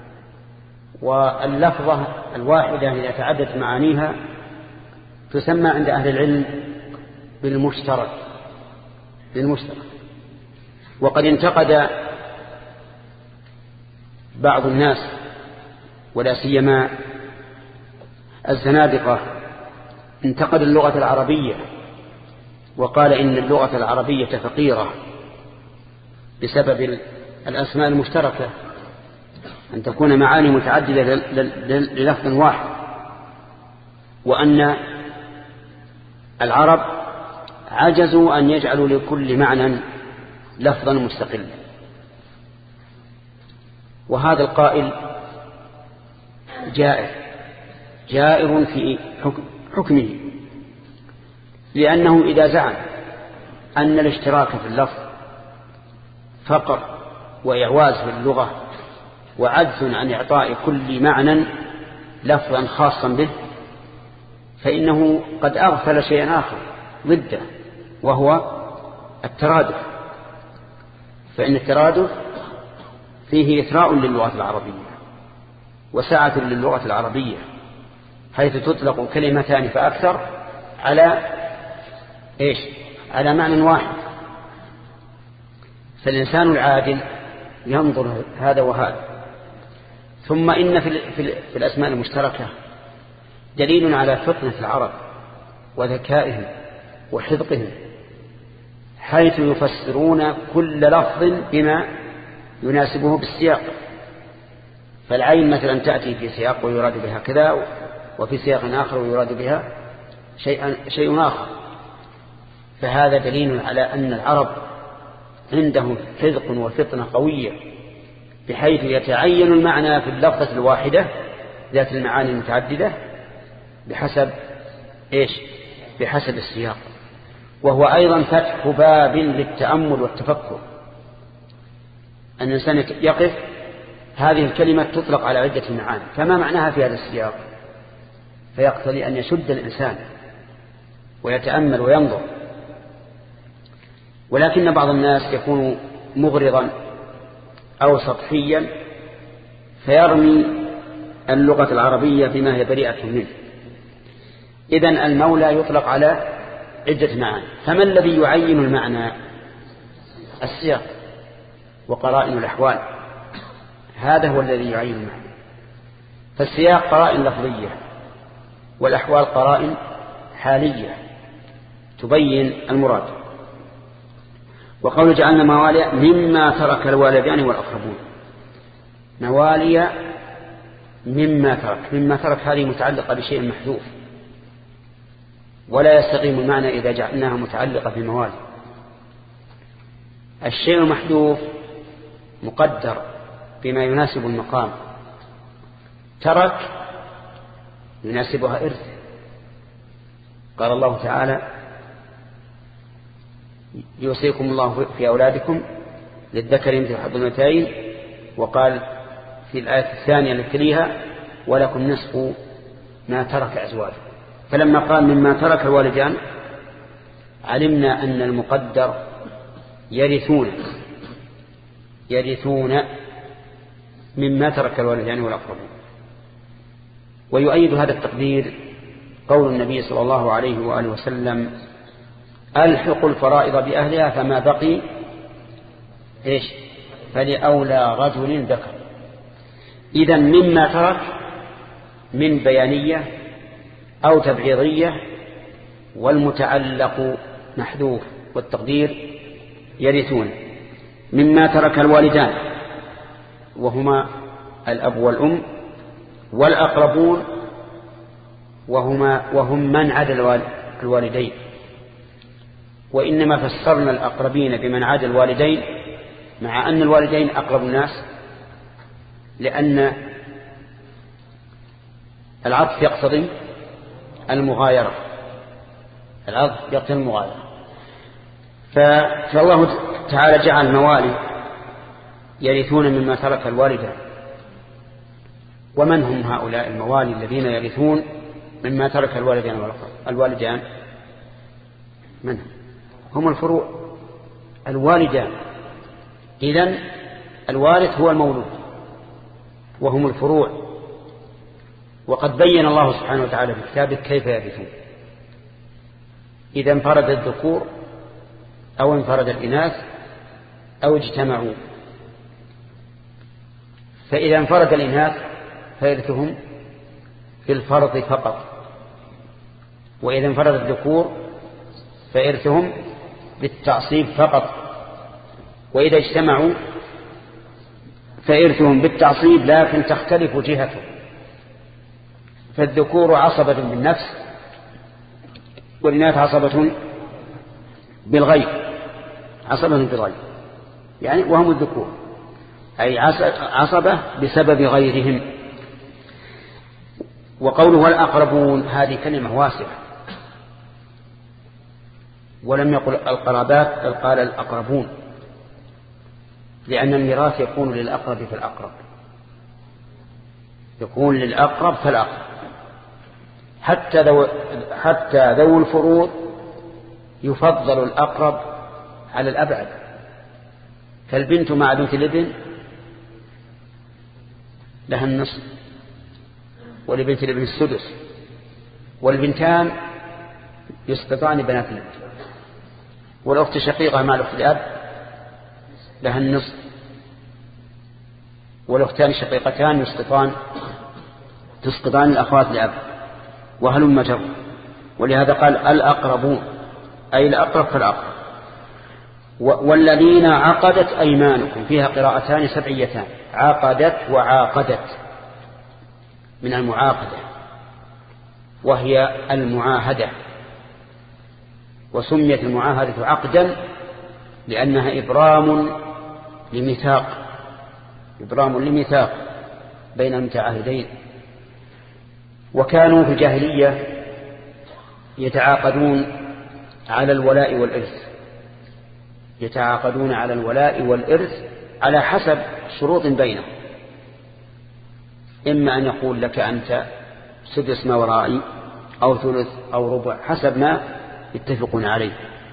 [SPEAKER 1] واللفظة الواحدة إذا تعدت معانيها تسمى عند أهل العلم بالمشترك بالمشترك وقد انتقد بعض الناس ولا سيما الزنادقة انتقد اللغة العربية وقال إن اللغة العربية فقيرة بسبب الأسماء المشتركة، أن تكون معاني متعددة للفظ واحد، وأن العرب عجزوا أن يجعلوا لكل معنى لفظا مستقلا. وهذا القائل جائر جائر في حكمه، لأنه إذا زعم أن الاشتراك في اللفظ فقر وإعواز في اللغة وعجز عن إعطاء كل معنى لفظا خاصا به، فإنه قد أغفل شيئا آخر ضده، وهو الترادف. فإن الترادف فيه إثراء للغة العربية وسعة للغة العربية، حيث تطلق كلمتان فأكثر على إيش؟ على معنى واحد. فالإنسان العادل ينظر هذا وهذا. ثم إن في, في, في الأسماء المشتركة دليل على فطنة العرب وذكائهم وحذقهم، حيث يفسرون كل لفظ بما يناسبه بالسياق. فالعين مثلا تأتي في سياق ويراد بها كذا، وفي سياق آخر ويراد بها شيء, شيء آخر. فهذا دليل على أن العرب عندهم حذق وفطنة قوية، بحيث يتعين المعنى في اللفظة الواحدة ذات المعاني المتعددة بحسب إيش؟ بحسب السياق. وهو أيضا فتح باب للتأمل والتفكر، أن الإنسان يقف هذه الكلمة تطلق على عدة معاني، فما معناها في هذا السياق؟ فيقتضي أن يشد الإنسان ويتأمل وينظر. ولكن بعض الناس يكون مغرضا أو سطحيا فيرمي اللغة العربية بما هي بريئة منه. إذن المولى يطلق على عدة معاني، فما الذي يعين المعنى؟ السياق وقرائن الأحوال، هذا هو الذي يعين المعنى. فالسياق قرائن لفظية، والأحوال قرائن حالية تبين المراد. وقول جعلنا موالي مما ترك الوالدان والأقربون، موالي مما ترك. مما ترك هذه متعلقة بشيء محذوف، ولا يستقيم المعنى إذا جعلناها متعلقة بالموالي. الشيء المحذوف مقدر بما يناسب المقام، ترك يناسبها إرث. قال الله تعالى يوصيكم الله في أولادكم للذكر مثل حظ الأنثيين، وقال في الآية الثانية التي تليها ولكم نصف ما ترك أزواجكم. فلما قال مما ترك الوالدان علمنا أن المقدر يرثون يرثون مما ترك الوالدان والأقربون. ويؤيد هذا التقدير قول النبي صلى الله عليه وآله وسلم ألحقوا الفرائض بأهلها فما بقي إيش فلأولى رجل ذكر. إذن مما ترك من بيانية أو تبعيضية، والمتعلق محذوف، والتقدير يرثون. مما ترك الوالدان وهما الأب والأم، والأقربون وهما وهم من عدا الوالدين. وإنما فسرنا الأقربين بمن عدا الوالدين، مع أن الوالدين أقرب الناس، لأن العطف يقتضي المغايرة، العطف يقتضي المغايرة. فالله تعالى جعل الموالي يرثون مما ترك الوالدان. ومن هم هؤلاء الموالي الذين يرثون مما ترك الوالدان والوالدان؟ من هم؟ هم الفروع، الوالدان. إذن الوارث هو المولود، وهم الفروع. وقد بين الله سبحانه وتعالى في كتابه كيف يرثون، إذا انفرد الذكور أو انفرد الإناث أو اجتمعوا. فإذا انفرد الإناث فيرثهم في الفرض فقط، وإذا انفرد الذكور فيرثهم بالتعصيب فقط، وإذا اجتمعوا فإرثهم بالتعصيب لكن تختلف جهته. فالذكور عصبة بالنفس، والإناث عصبة بالغيب، عصبة بالغيب يعني وهم الذكور، أي عصبة بسبب غيرهم. وقوله والأقربون هذه كلمة واسعة، ولم يقل القرابات بل قال الأقربون، لأن الميراث يكون للأقرب فالأقرب، يكون للأقرب فالأقرب. حتى ذو حتى ذو الفروض يفضل الأقرب على الأبعد، فالبنت مع بنت الابن لها النصف، ولبنت الابن السدس، والبنتان يسقطان بنات الابن، والأخت شقيقة مع الأخت الأب لها النصف، والأختان شقيقتان يسقطان تسقطان الأخوات الأب، وهلم جر. ولهذا قال الأقربون أي الأقرب فالأقرب. والذين عقدت أيمانكم، فيها قراءتان سبعيتان، عقدت وعاقدت، من المعاقدة وهي المعاهدة. وسميت المعاهدة عقدا لأنها إبرام لميثاق، إبرام لميثاق بين المتعاهدين. وكانوا في الجاهلية يتعاقدون على الولاء والإرث، يتعاقدون على الولاء والإرث على حسب شروط بينهم، إما أن يقول لك أنت سدس ما ورائي أو ثلث أو ربع حسب ما يتفقون عليه.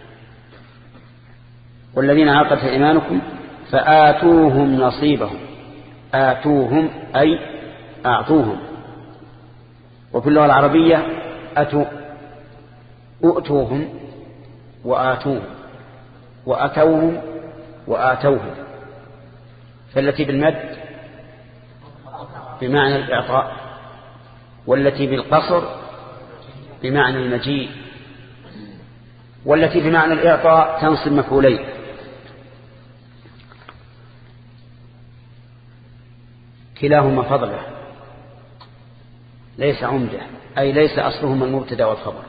[SPEAKER 1] والذين عقدت أيمانكم فآتوهم نصيبهم، آتوهم أي أعطوهم. وفي اللغة العربية أتوا أؤتوهم وآتوهم وأتوهم وآتوهم، فالتي بالمد بمعنى الإعطاء، والتي بالقصر بمعنى المجيء، والتي بمعنى الإعطاء تنصب مفعولين. كلاهما فضله ليس عمده، أي ليس أصلهما المبتدا والخبر.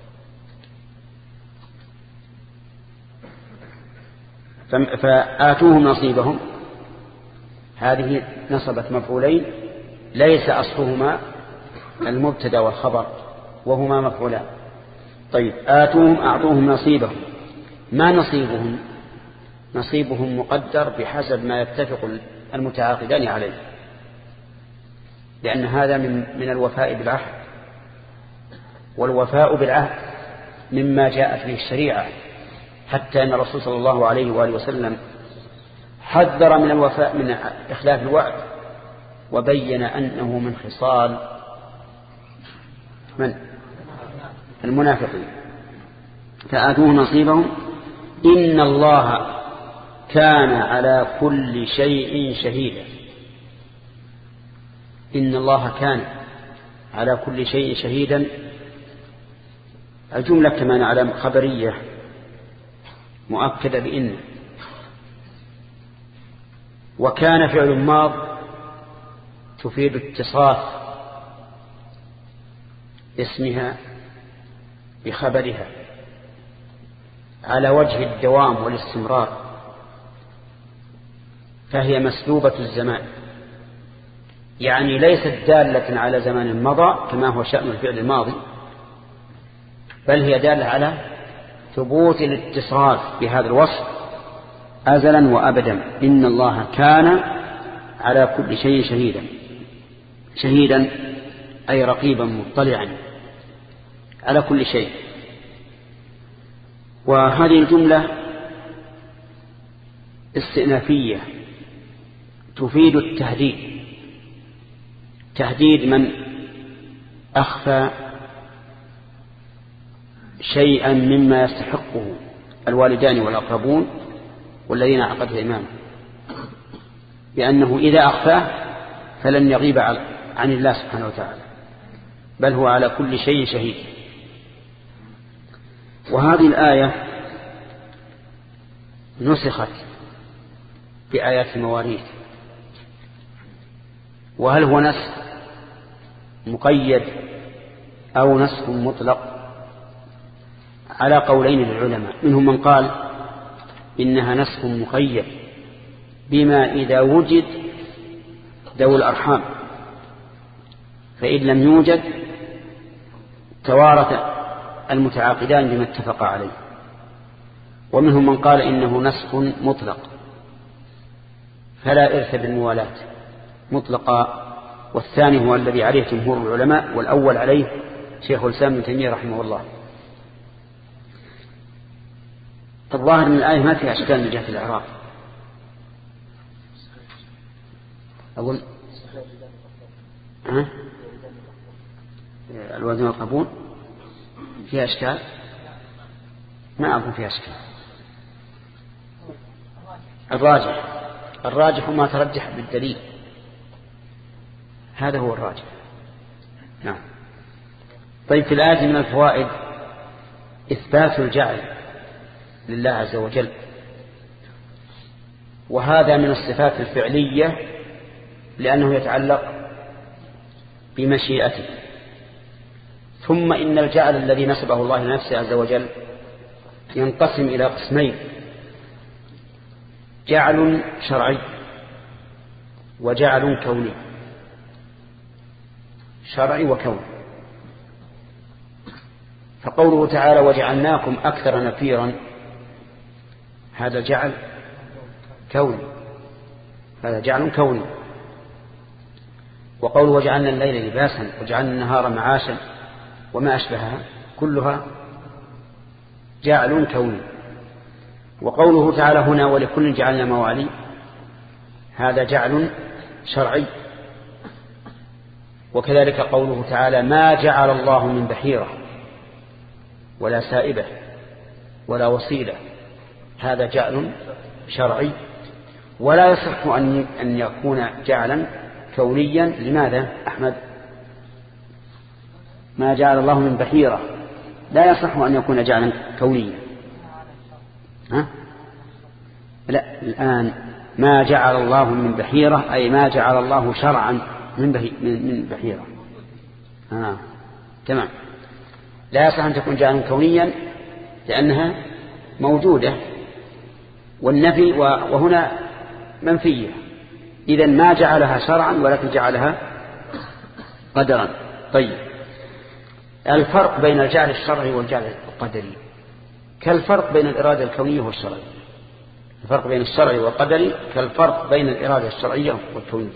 [SPEAKER 1] فآتوهم نصيبهم هذه نصبت مفعولين ليس أصلهما المبتدا والخبر وهما مفعولان. طيب آتوهم أعطوهم نصيبهم، ما نصيبهم؟ نصيبهم مقدر بحسب ما يتفق المتعاقدان عليه، لأن هذا من من الوفاء بالعهد، والوفاء بالعهد مما جاءت به الشريعة، حتى أن الرسول صلى الله عليه وآله وسلم حذر من الوفاء من إخلاف الوعد، وبين أنه من خصال من المنافقين. فآتوه نصيبهم إن الله كان على كل شيء شهيدا. إن الله كان على كل شيء شهيدا، الجملة كمان على خبرية مؤكدة بإن، وكان فعل ماض تفيد اتصاف اسمها بخبرها على وجه الدوام والاستمرار، فهي مسلوبة الزمان، يعني ليست دالة على زمان مضى كما هو شأن الفعل الماضي، بل هي دالة على ثبوت الاتصاف بهذا الوصف أزلا وأبدا. إن الله كان على كل شيء شهيدا، شهيدا أي رقيبا مطلعا على كل شيء. وهذه الجملة استئنافية تفيد التهديد، تهديد من أخفى شيئا مما يستحقه الوالدان والأقربون والذين عقدت إمامه، بأنه إذا أخفاه فلن يغيب عن الله سبحانه وتعالى، بل هو على كل شيء شهيد. وهذه الآية نسخت بآيات المواريث. وهل هو نسخ مقيد أو نسخ مطلق؟ على قولين للعلماء، منهم من قال إنها نسخ مقيد بما إذا وجد ذوي الأرحام، فإن لم يوجد توارث المتعاقدان بما اتفق عليه. ومنهم من قال إنه نسخ مطلق فلا إرث بالموالاة مطلقا، والثاني هو الذي عليه جمهور العلماء، والأول عليه شيخ الإسلام ابن تيمية رحمه الله. الظاهر من الآية ما فيها أشكال من جهة الإعراب، أقول ها الوزن والقبول فيها أشكال، ما أظن فيها أشكال. الراجح الراجح ما ترجح بالدليل، هذا هو الراجح. نعم. طيب، في الآية من الفوائد إثبات الجعل لله عز وجل، وهذا من الصفات الفعلية لأنه يتعلق بمشيئته. ثم إن الجعل الذي نسبه الله لنفسه عز وجل ينقسم إلى قسمين: جعل شرعي وجعل كوني. شرعي وكوني. فقوله تعالى وجعلناكم أكثر نفيرا، هذا جعل كوني، هذا جعل كوني. وقوله وجعلنا الليل لباسا وجعلنا النهار معاشا وما أشبهها كلها جعل كوني. وقوله تعالى هنا ولكل جعلنا موالي، هذا جعل شرعي. وكذلك قوله تعالى ما جعل الله من بحيرة ولا سائبة ولا وصيلة، هذا جعل شرعي. ولا يصح أن يكون جعلا كونيا. لماذا أحمد؟ ما جعل الله من بحيرة لا يصح أن يكون جعلا كونيا. ها؟ لا، الآن ما جعل الله من بحيرة أي ما جعل الله شرعا من من بحيرة. آه. تمام. لا يصح أن تكون جعلا كونيا لأنها موجودة، والنفي وهنا منفية. إذن ما جعلها شرعا ولكن جعلها قدرا. طيب، الفرق بين الجعل الشرعي والجعل القدري كالفرق بين الإرادة الكونية والشرعية. الفرق بين الشرعي والقدري كالفرق بين الإرادة الشرعية والكونية.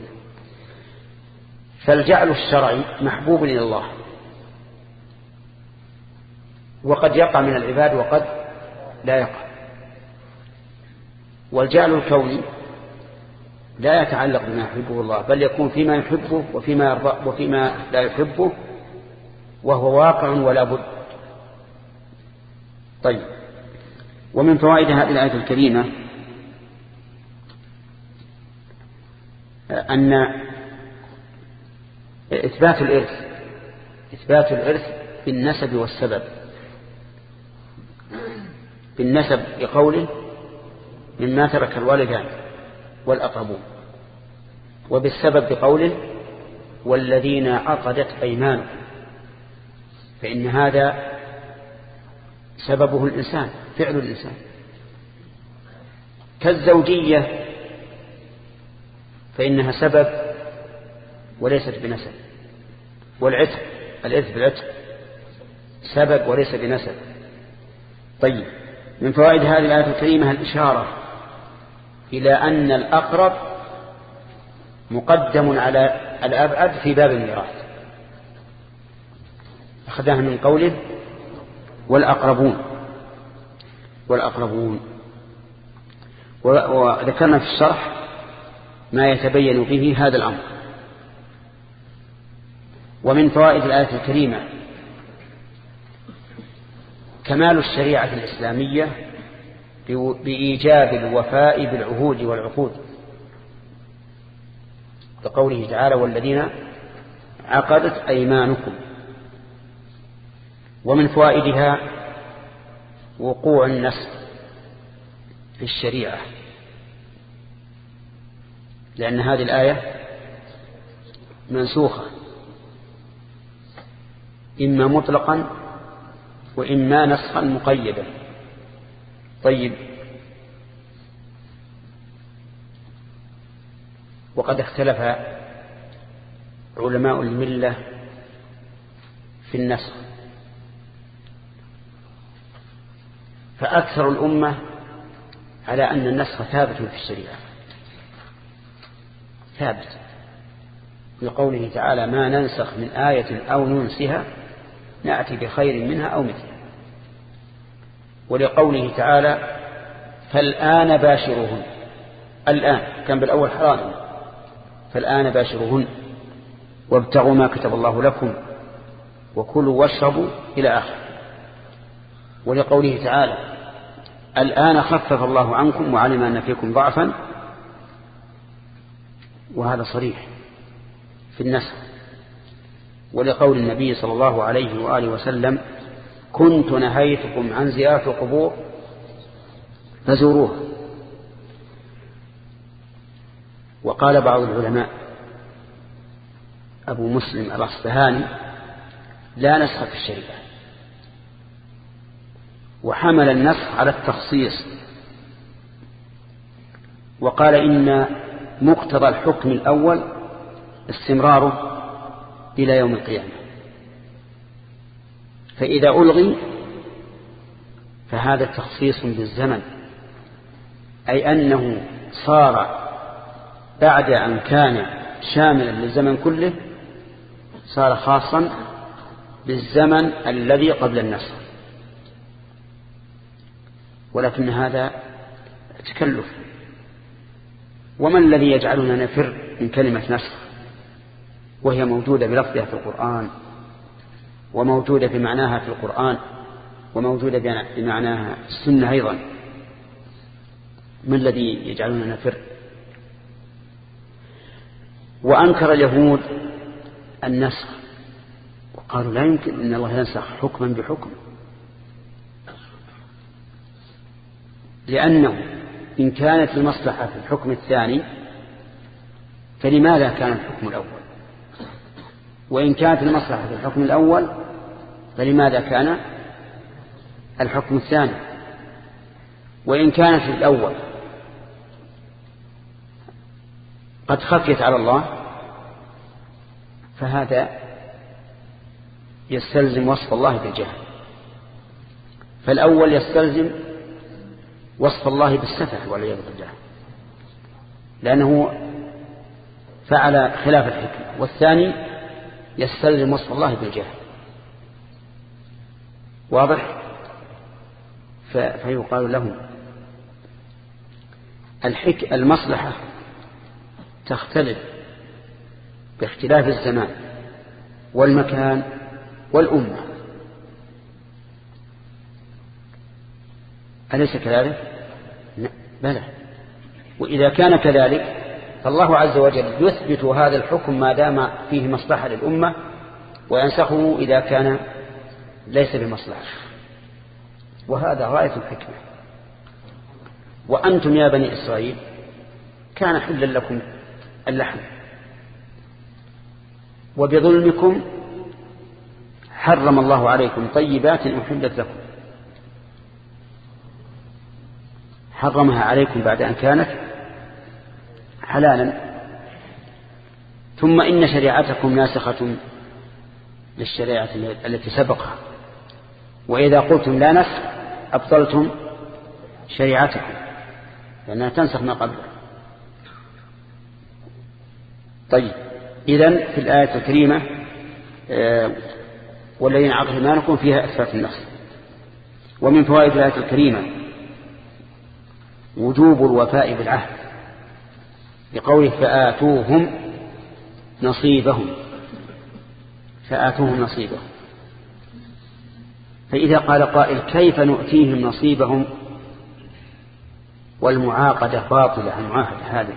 [SPEAKER 1] فالجعل الشرعي محبوب إلى الله، وقد يقع من العباد وقد لا يقع. والجعل الكوني لا يتعلق بما يحبه الله، بل يكون فيما يحبه وفيما يرضى وفيما لا يحبه، وهو واقع ولا بد. طيب، ومن فوائد هذه الآية الكريمة أن إثبات الإرث إثبات الإرث بالنسب والسبب. بالنسب بقوله مما ترك الوالدان والأقربون، وبالسبب بقوله والذين عقدت أيمانهم، فإن هذا سببه الإنسان، فعل الإنسان. كالزوجية فإنها سبب وليست بنسب، والعتق الإرث بالعتق سبب وليس بنسب. طيب، من فوائد هذه الآية الكريمة الإشارة إلى أن الأقرب مقدم على الأبعد في باب الميراث، أخذها من قوله والأقربون والأقربون. وذكرنا في الشرح ما يتبين به هذا الأمر. ومن فوائد الآية الكريمة كمال الشريعة الإسلامية بإيجاب الوفاء بالعهود والعقود، كقوله تعالى والذين عقدت أيمانكم. ومن فوائدها وقوع النسخ في الشريعة، لأن هذه الآية منسوخة إما مطلقا وإما نسخا مقيدا. طيب، وقد اختلف علماء الملة في النسخ، فأكثر الأمة على أن النسخ ثابت في الشريعة، ثابت لقوله تعالى ما ننسخ من آية أو ننسها نأتي بخير منها أو مثلها، ولقوله تعالى فالآن باشرهن، الآن كان بالأول حرام، فالآن باشرهن وابتغوا ما كتب الله لكم وكلوا واشربوا إلى آخر. ولقوله تعالى الآن خفف الله عنكم وعلم أن فيكم ضعفا، وهذا صريح في النسخ. ولقول النبي صلى الله عليه وآله وسلم كنت نهيتكم عن زيارة القبور فزوروها. وقال بعض العلماء أبو مسلم الأصفهاني لا نسخ في الشريعة، وحمل النسخ على التخصيص، وقال إن مقتضى الحكم الأول استمراره إلى يوم القيامة، فإذا ألغي فهذا تخصيص بالزمن، أي أنه صار بعد أن كان شاملا للزمن كله صار خاصا بالزمن الذي قبل النسخ. ولكن هذا تكلف، وما الذي يجعلنا نفر من كلمة نسخ وهي موجودة بلفظها في القرآن، وموجودة بمعناها في القرآن، وموجودة بمعناها في السنة أيضا؟ ما الذي يجعلنا نفر؟ وأنكر اليهود النسخ وقالوا لا يمكن أن الله ينسخ حكما بحكم، لأنه إن كانت المصلحة في الحكم الثاني فلماذا كان الحكم الأول؟ وإن كانت المصلحة في الحكم الأول فلماذا كان الحكم الثاني؟ وإن كانت في الأول قد خفيت على الله فهذا يستلزم وصف الله بالجهل، فالأول يستلزم وصف الله بالسفه والعياذ بالله، لأنه فعل خلاف الحكمة، والثاني يستلزم وصف الله بالجهل. واضح؟ فيقال لهم الحك المصلحة تختلف باختلاف الزمان والمكان والأمة، أليس كذلك؟ بلى. وإذا كان كذلك فالله عز وجل يثبت هذا الحكم ما دام فيه مصلحة للأمة، وينسخه إذا كان ليس بمصلحة، وهذا غاية الحكمة. وأنتم يا بني إسرائيل كان حلا لكم اللحم، وبظلمكم حرم الله عليكم طيبات أحلت لكم، حرمها عليكم بعد أن كانت حلالا. ثم إن شريعتكم ناسخة للشريعة التي سبقها، وإذا قلتم لا نسخ أبطلتم شريعتكم لأنها تنسخ ما قبله. طيب، إذن في الآية الكريمة آه والذين عقدوا أيمانكم فيها إثبات النص. ومن فوائد الآية الكريمة وجوب الوفاء بالعهد بقوله فآتوهم نصيبهم، فآتوهم نصيبهم. فإذا قال قائل كيف نؤتيهم نصيبهم والمعاقدة باطلة المعاهدة هذه؟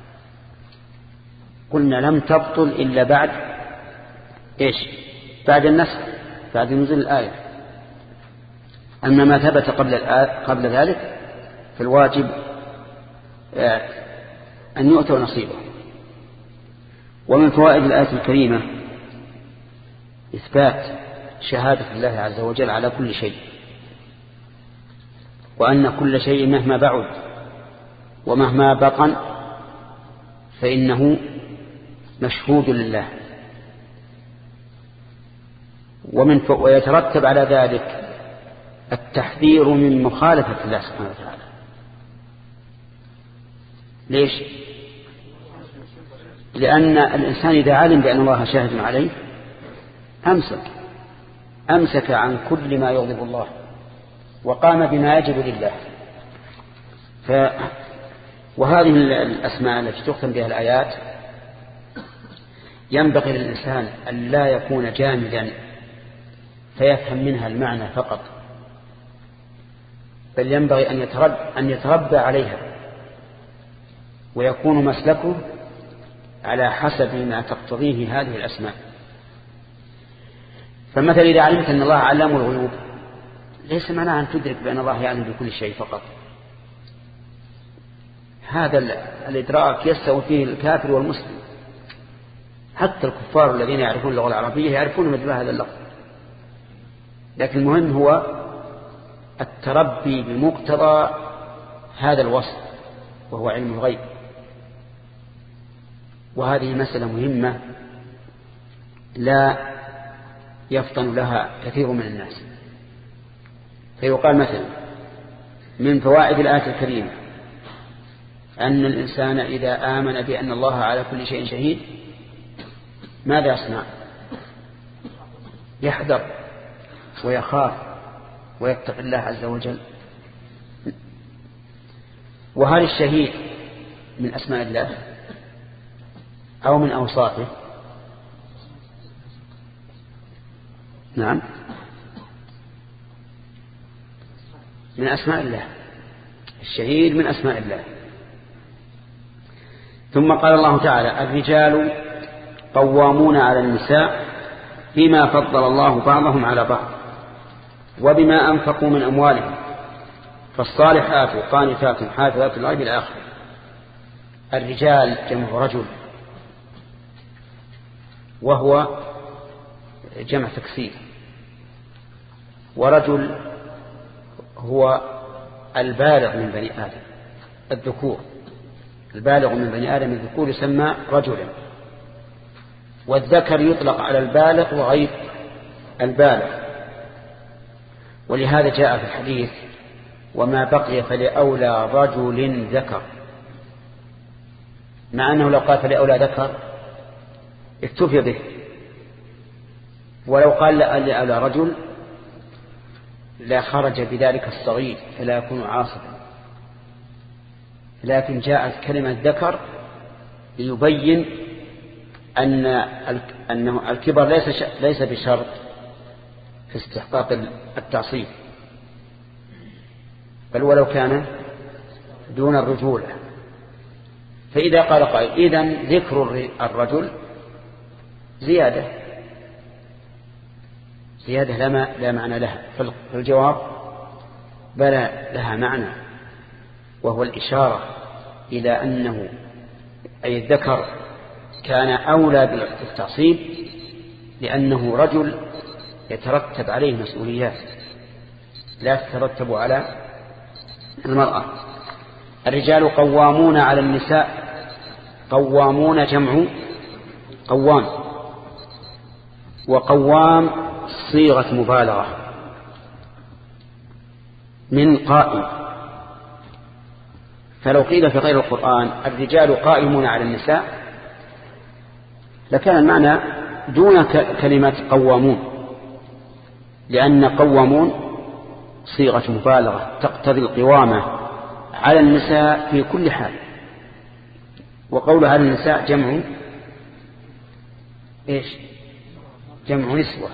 [SPEAKER 1] قلنا لم تبطل إلا بعد إيش؟ بعد النسخ، بعد نزول الآية. أما ما ثبت قبل قبل ذلك فالواجب أن يؤتوا نصيبه. ومن فوائد الآية الكريمة إثبات شهادة الله عز وجل على كل شيء، وأن كل شيء مهما بعد ومهما بطن فإنه مشهود لله. ومن ويترتب على ذلك التحذير من مخالفة الله سبحانه وتعالى. ليش؟ لأن الإنسان إذا علم بأن الله شاهد عليه أمسك أمسك عن كل ما يغضب الله وقام بما يجب لله. ف وهذه الأسماء التي تختم بها الآيات ينبغي للإنسان أن لا يكون جامدا فيفهم منها المعنى فقط، بل ينبغي أن يتربى, أن يتربى عليها ويكون مسلكه على حسب ما تقتضيه هذه الأسماء. فمثلا إذا علمت أن الله علام الغيوب ليس معناه أن تدرك بأن الله يعلم بكل شيء فقط. هذا الإدراك يستوي فيه الكافر والمسلم، حتى الكفار الذين يعرفون اللغة العربية يعرفون مدلول هذا اللفظ. لكن المهم هو التربي بمقتضى هذا الوصف وهو علم الغيب. وهذه مسألة مهمة لا يفطن لها كثير من الناس. فيقال مثلا من فوائد الآية الكريمة أن الإنسان إذا آمن بأن الله على كل شيء شهيد ماذا يصنع؟ يحذر ويخاف ويتقي الله عز وجل. وهل الشهيد من أسماء الله أو من أوصافه؟ نعم، من أسماء الله. الشهيد من أسماء الله. ثم قال الله تعالى الرجال قوامون على النساء بما فضل الله بعضهم على بعض وبما أنفقوا من أموالهم فالصالحات قانتات حافظات للغيب إلى آخره. الرجال جمع رجل، وهو جمع تكسير، ورجل هو البالغ من بني آدم الذكور، البالغ من بني آدم الذكور يسمى رجلا. والذكر يطلق على البالغ وغير البالغ. ولهذا جاء في الحديث وما بقي فلأولى رجل ذكر، مع أنه لو قال فلأولى ذكر اكتفي به، ولو قال لأولى رجل لا خرج بذلك الصغير فلا يكون عاصبا. لكن جاءت كلمة ذكر ليبين أن أنه الكبر ليس ليس بشرط في استحقاق التعصيب، بل ولو كان دون الرجولة فإذا قال قائل إذن ذكر الرجل زيادة زيادة لا معنى لها، فالجواب بلى لها معنى، وهو الإشارة إلى أنه أي الذكر كان أولى بالتعصيب لأنه رجل يترتب عليه مسؤوليات لا تترتب على المرأة. الرجال قوامون على النساء، قوامون جمع قوام، وقوام صيغة مبالغة من قائم. فلو قيل في غير القرآن الرجال قائمون على النساء لكان المعنى دون كلمة قوامون، لأن قوامون صيغة مبالغة تقتضي القوامة على النساء في كل حال، وقول على النساء جمع إيش؟ جمع نسوة،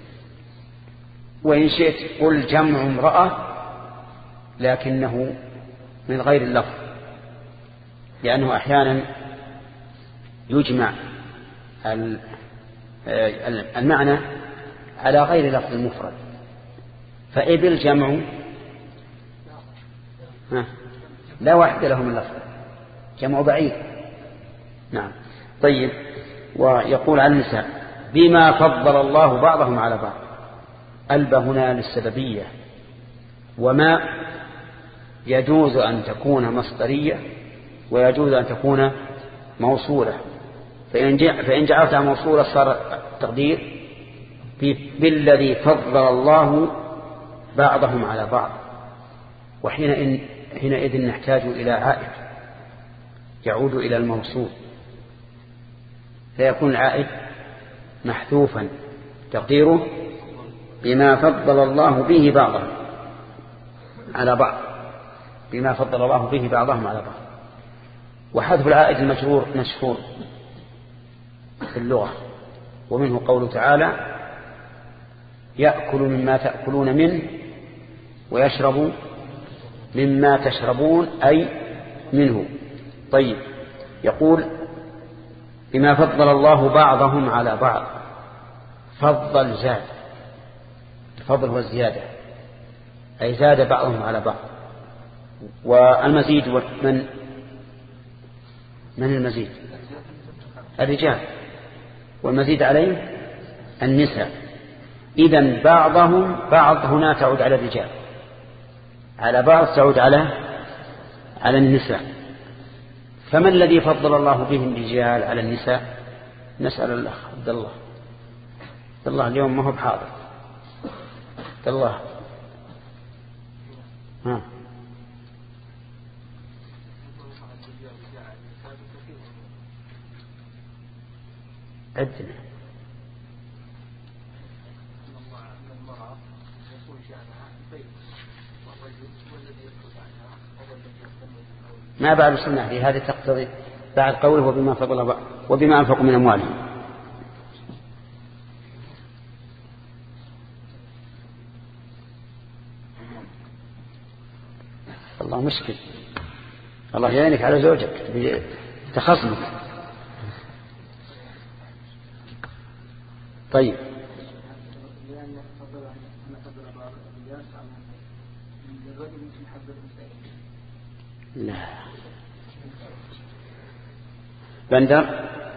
[SPEAKER 1] وإن شئت قل جمع امرأة لكنه من غير اللفظ، لأنه أحيانا يجمع المعنى على غير لفظ المفرد. فإبل جمع لا واحد له من لفظ، جمع بعيد. نعم. طيب، ويقول عن النساء بما فضل الله بعضهم على بعض، ألب هنا للسببية، وما يجوز أن تكون مصدرية ويجوز أن تكون موصولة، فإن جعلتها موصولة صار التقدير بالذي فضل الله بعضهم على بعض، وحينئذ نحتاج إلى عائد يعود إلى الموصول، فيكون العائد محذوفا تقديره بما فضل الله به بعضهم على بعض، بما فضل الله به بعضهم على بعض. وحذف العائد المجرور مشهور في اللغة، ومنه قوله تعالى يأكل مما تأكلون منه ويشرب مما تشربون أي منه. طيب، يقول بما فضل الله بعضهم على بعض، فضل زاد، الفضل هو الزيادة، أي زاد بعضهم على بعض. والمزيد من من المزيد الرجال، والمزيد عليه النساء. إذن بعضهم، بعض هنا تعود على الرجال، على بعض تعود على على النساء. فما الذي فضل الله به الرجال على النساء؟ نسأل الأخ عبد الله. عبد الله اليوم ما هو بحاضر. عبد الله ها عدنا. ما بعد السنة في هذه تقتضي بعد قوله وبما فضل وبما أنفقوا من أموالهم. الله مشكل، الله يعينك على زوجك تخصمك. طيب، لا بندر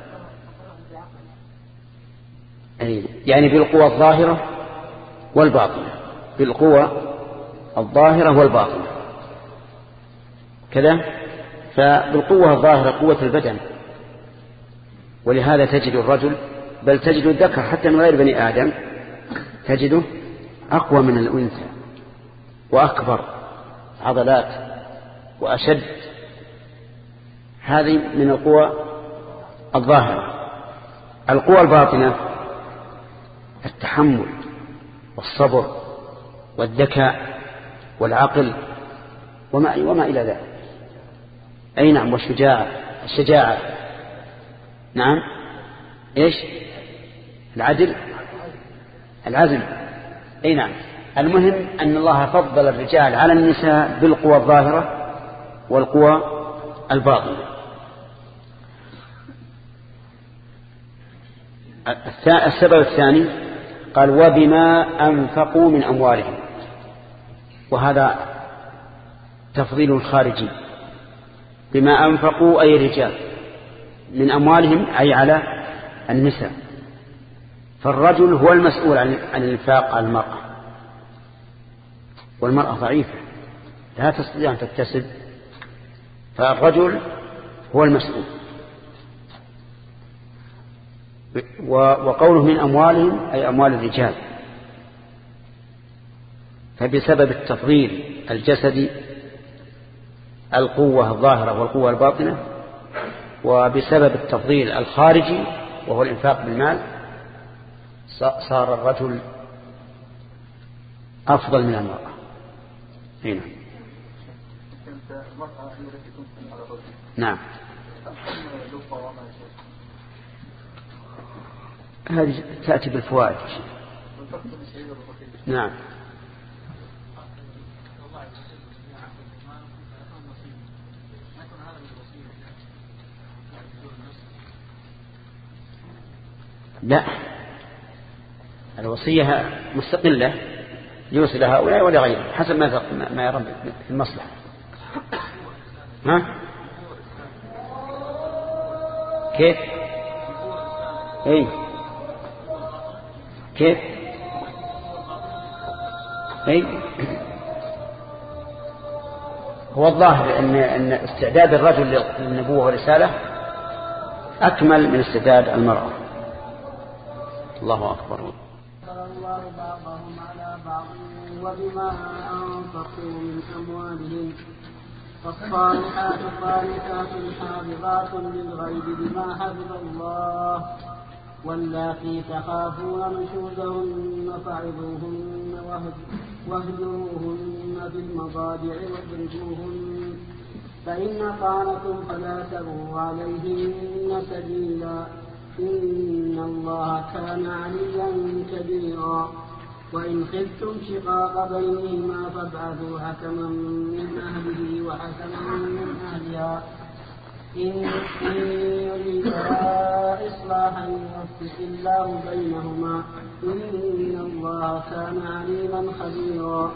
[SPEAKER 1] يعني بالقوة الظاهرة والباطنة، بالقوة الظاهرة والباطنة كذا. فبالقوة الظاهرة قوة البدن، ولهذا تجد الرجل بل تجد الذكر حتى من غير بني آدم تجده أقوى من الأنثى وأكبر عضلات وأشد. هذه من القوى الظاهرة. القوى الباطنة التحمل والصبر والذكاء والعقل وما, وما إلى ذلك. أي نعم، والشجاعة، الشجاعة نعم. إيش العدل؟ العزم. أي نعم. المهم أن الله فضل الرجال على النساء بالقوى الظاهرة والقوى الباطنة. السبب الثاني قال وبما أنفقوا من أموالهم، وهذا تفضيل خارجي. بما أنفقوا أي رجال من أموالهم أي على النساء، فالرجل هو المسؤول عن الإنفاق على المرأة، والمرأة ضعيفة لا تستطيع أن تكتسب، فالرجل هو المسؤول. وقوله من أموالهم أي أموال الرجال، فبسبب التفضيل الجسدي القوة الظاهرة والقوة الباطنة، وبسبب التفضيل الخارجي وهو الإنفاق بالمال، صار الرجل أفضل من المرأة. هنا نعم، هذه تأتي بالفوائد. نعم. لا، الوصية مستقلة يوصي لهؤلاء ولا غيره حسب ما يرى في المصلحة. ها كيف؟ اي كيف؟ اي هو الظاهر ان ان استعداد الرجل للنبوة والرسالة اكمل من استعداد المرأة. الله أكبر.
[SPEAKER 4] الله بعضهم على بعض وبما أنفقوا من أموالهم، فالصالحات قانتات حافظات للغيب بما حفظ الله، واللاتي تخافون نشوزهن فعظوهن واهجروهن في المضاجع واضربوهن، فإن طعنتم فلا تبغوا عليهن سبيلا، إن الله كان عليا كبيرا. وإن خفتم شقاق بينهما فابعثوا حكما من أهله وحكما من أهلها إن يريدا إصلاحا يوفق الله بينهما، إن الله كان عليما خبيرا.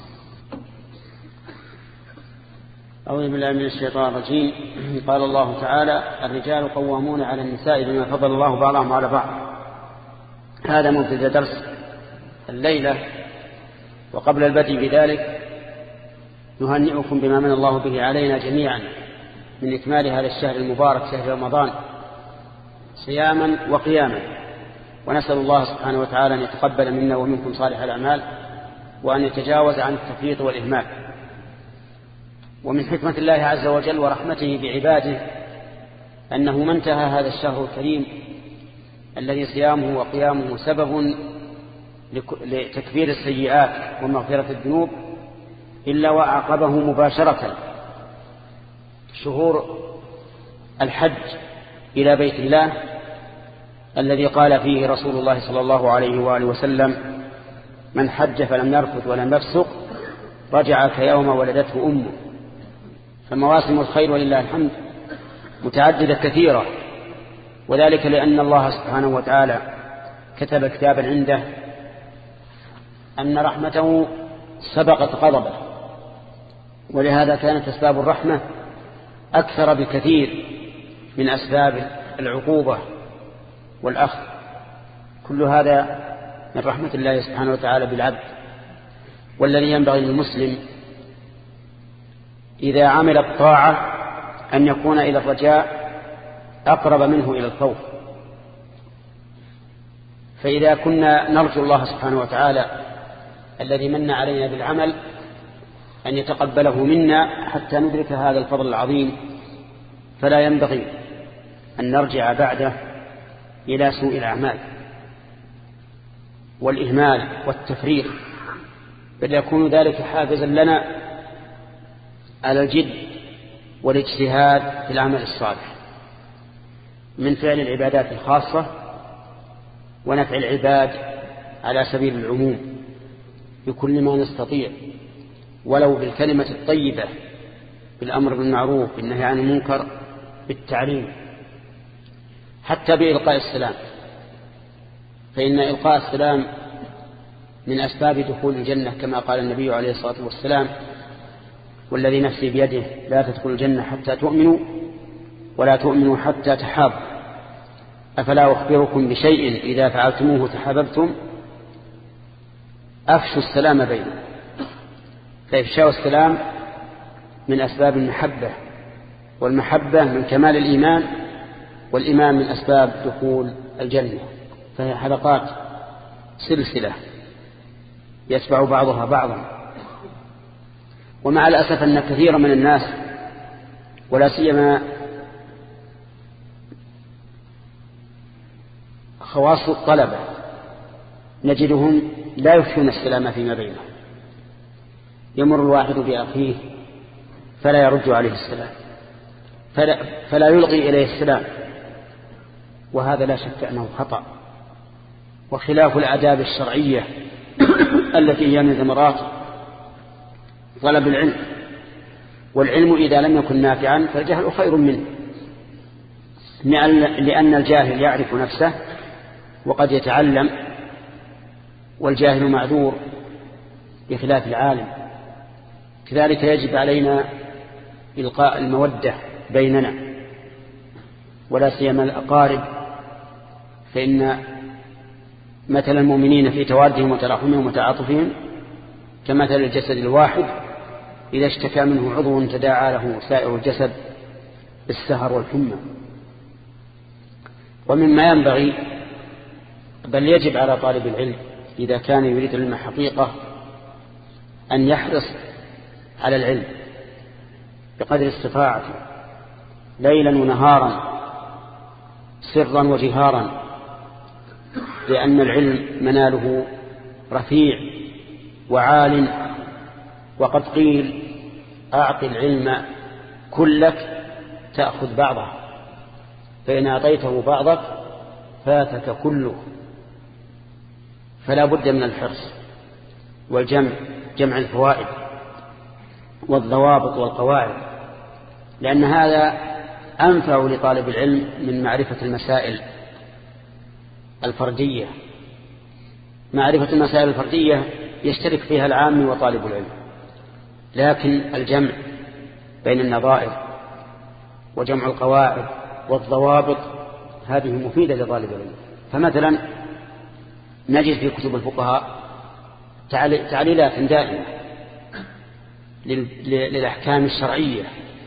[SPEAKER 1] أعوذ بالله من الشيطان الرجيم. قال الله تعالى: الرجال قوامون على النساء بما فضل الله بعضهم على بعض. هذا مبتدأ درس الليلة، وقبل البدء بذلك نهنئكم بما من الله به علينا جميعا من إكمال هذا الشهر المبارك شهر رمضان صياما وقياما، ونسأل الله سبحانه وتعالى أن يتقبل منا ومنكم صالح الأعمال، وأن يتجاوز عن التفريط والإهمال. ومن حكمة الله عز وجل ورحمته بعباده أنه ما انتهى هذا الشهر الكريم الذي صيامه وقيامه سبب لتكفير السيئات ومغفرة الذنوب إلا وأعقبه مباشرة شهور الحج إلى بيت الله الذي قال فيه رسول الله صلى الله عليه وآله وسلم: من حج فلم يرفث ولم يفسق رجع كيوم ولدته أمه. فمواسم الخير ولله الحمد متعددة كثيرة، وذلك لأن الله سبحانه وتعالى كتب كتابا عنده أن رحمته سبقت غضبه، ولهذا كانت أسباب الرحمة أكثر بكثير من أسباب العقوبة والأخذ. كل هذا من رحمة الله سبحانه وتعالى بالعبد. والذي ينبغي للمسلم إذا عمل الطاعة أن يكون إلى الرجاء أقرب منه إلى الخوف. فإذا كنا نرجو الله سبحانه وتعالى الذي من علينا بالعمل أن يتقبله منا حتى ندرك هذا الفضل العظيم، فلا ينبغي أن نرجع بعده إلى سوء الأعمال والإهمال والتفريط، بل يكون ذلك حافزا لنا على الجد والاجتهاد في العمل الصالح من فعل العبادات الخاصة ونفع العباد على سبيل العموم بكل ما نستطيع، ولو بالكلمة الطيبة، بالأمر بالمعروف، بالنهي عن المنكر، بالتعليم، حتى بإلقاء السلام. فإن إلقاء السلام من أسباب دخول الجنة كما قال النبي عليه الصلاة والسلام: والذي نفسي بيده لا تدخل الجنة حتى تؤمنوا ولا تؤمنوا حتى تحابوا، أفلا أخبركم بشيء إذا فعلتموه تحاببتم؟ أفشوا السلام بينكم. فإفشاء السلام من أسباب المحبة، والمحبة من كمال الإيمان، والإيمان من أسباب دخول الجنة. فهي حلقات سلسلة يتبع بعضها بعضا. ومع الأسف أن كثيرا من الناس ولا سيما خواص الطلبة نجدهم لا يفشون السلام فيما بينهم. يمر الواحد بأخيه فلا يرد عليه السلام، فلا, فلا يلقي إليه السلام، وهذا لا شك أنه خطأ وخلاف الآداب الشرعية التي هي من ثمرات طلب العلم. والعلم إذا لم يكن نافعا فالجهل خير منه، لأن الجاهل يعرف نفسه وقد يتعلم، والجاهل معذور بخلاف العالم. كذلك يجب علينا إلقاء المودة بيننا، ولا سيما الأقارب، فإن مثل المؤمنين في توادهم وتراحمهم وتعاطفهم كمثل الجسد الواحد إذا اشتكى منه عضو تداعى له سائر الجسد بالسهر والحمى. ومما ينبغي بل يجب على طالب العلم إذا كان يريد العلم حقيقة أن يحرص على العلم بقدر استطاعته ليلا ونهارا سرا وجهارا، لأن العلم مناله رفيع وعال. وقد قيل: أعط العلم كلك تأخذ بعضه، فإن أعطيته بعضك فاتك كله. فلا بد من الحرص والجمع، جمع الفوائد والضوابط والقواعد، لأن هذا أنفع لطالب العلم من معرفة المسائل الفردية. معرفة المسائل الفردية يشترك فيها العام وطالب العلم، لكن الجمع بين النظائر وجمع القواعد والضوابط هذه مفيدة لطالب العلم. فمثلا نجد في كتب الفقهاء تعليلات دائمة للأحكام الشرعية،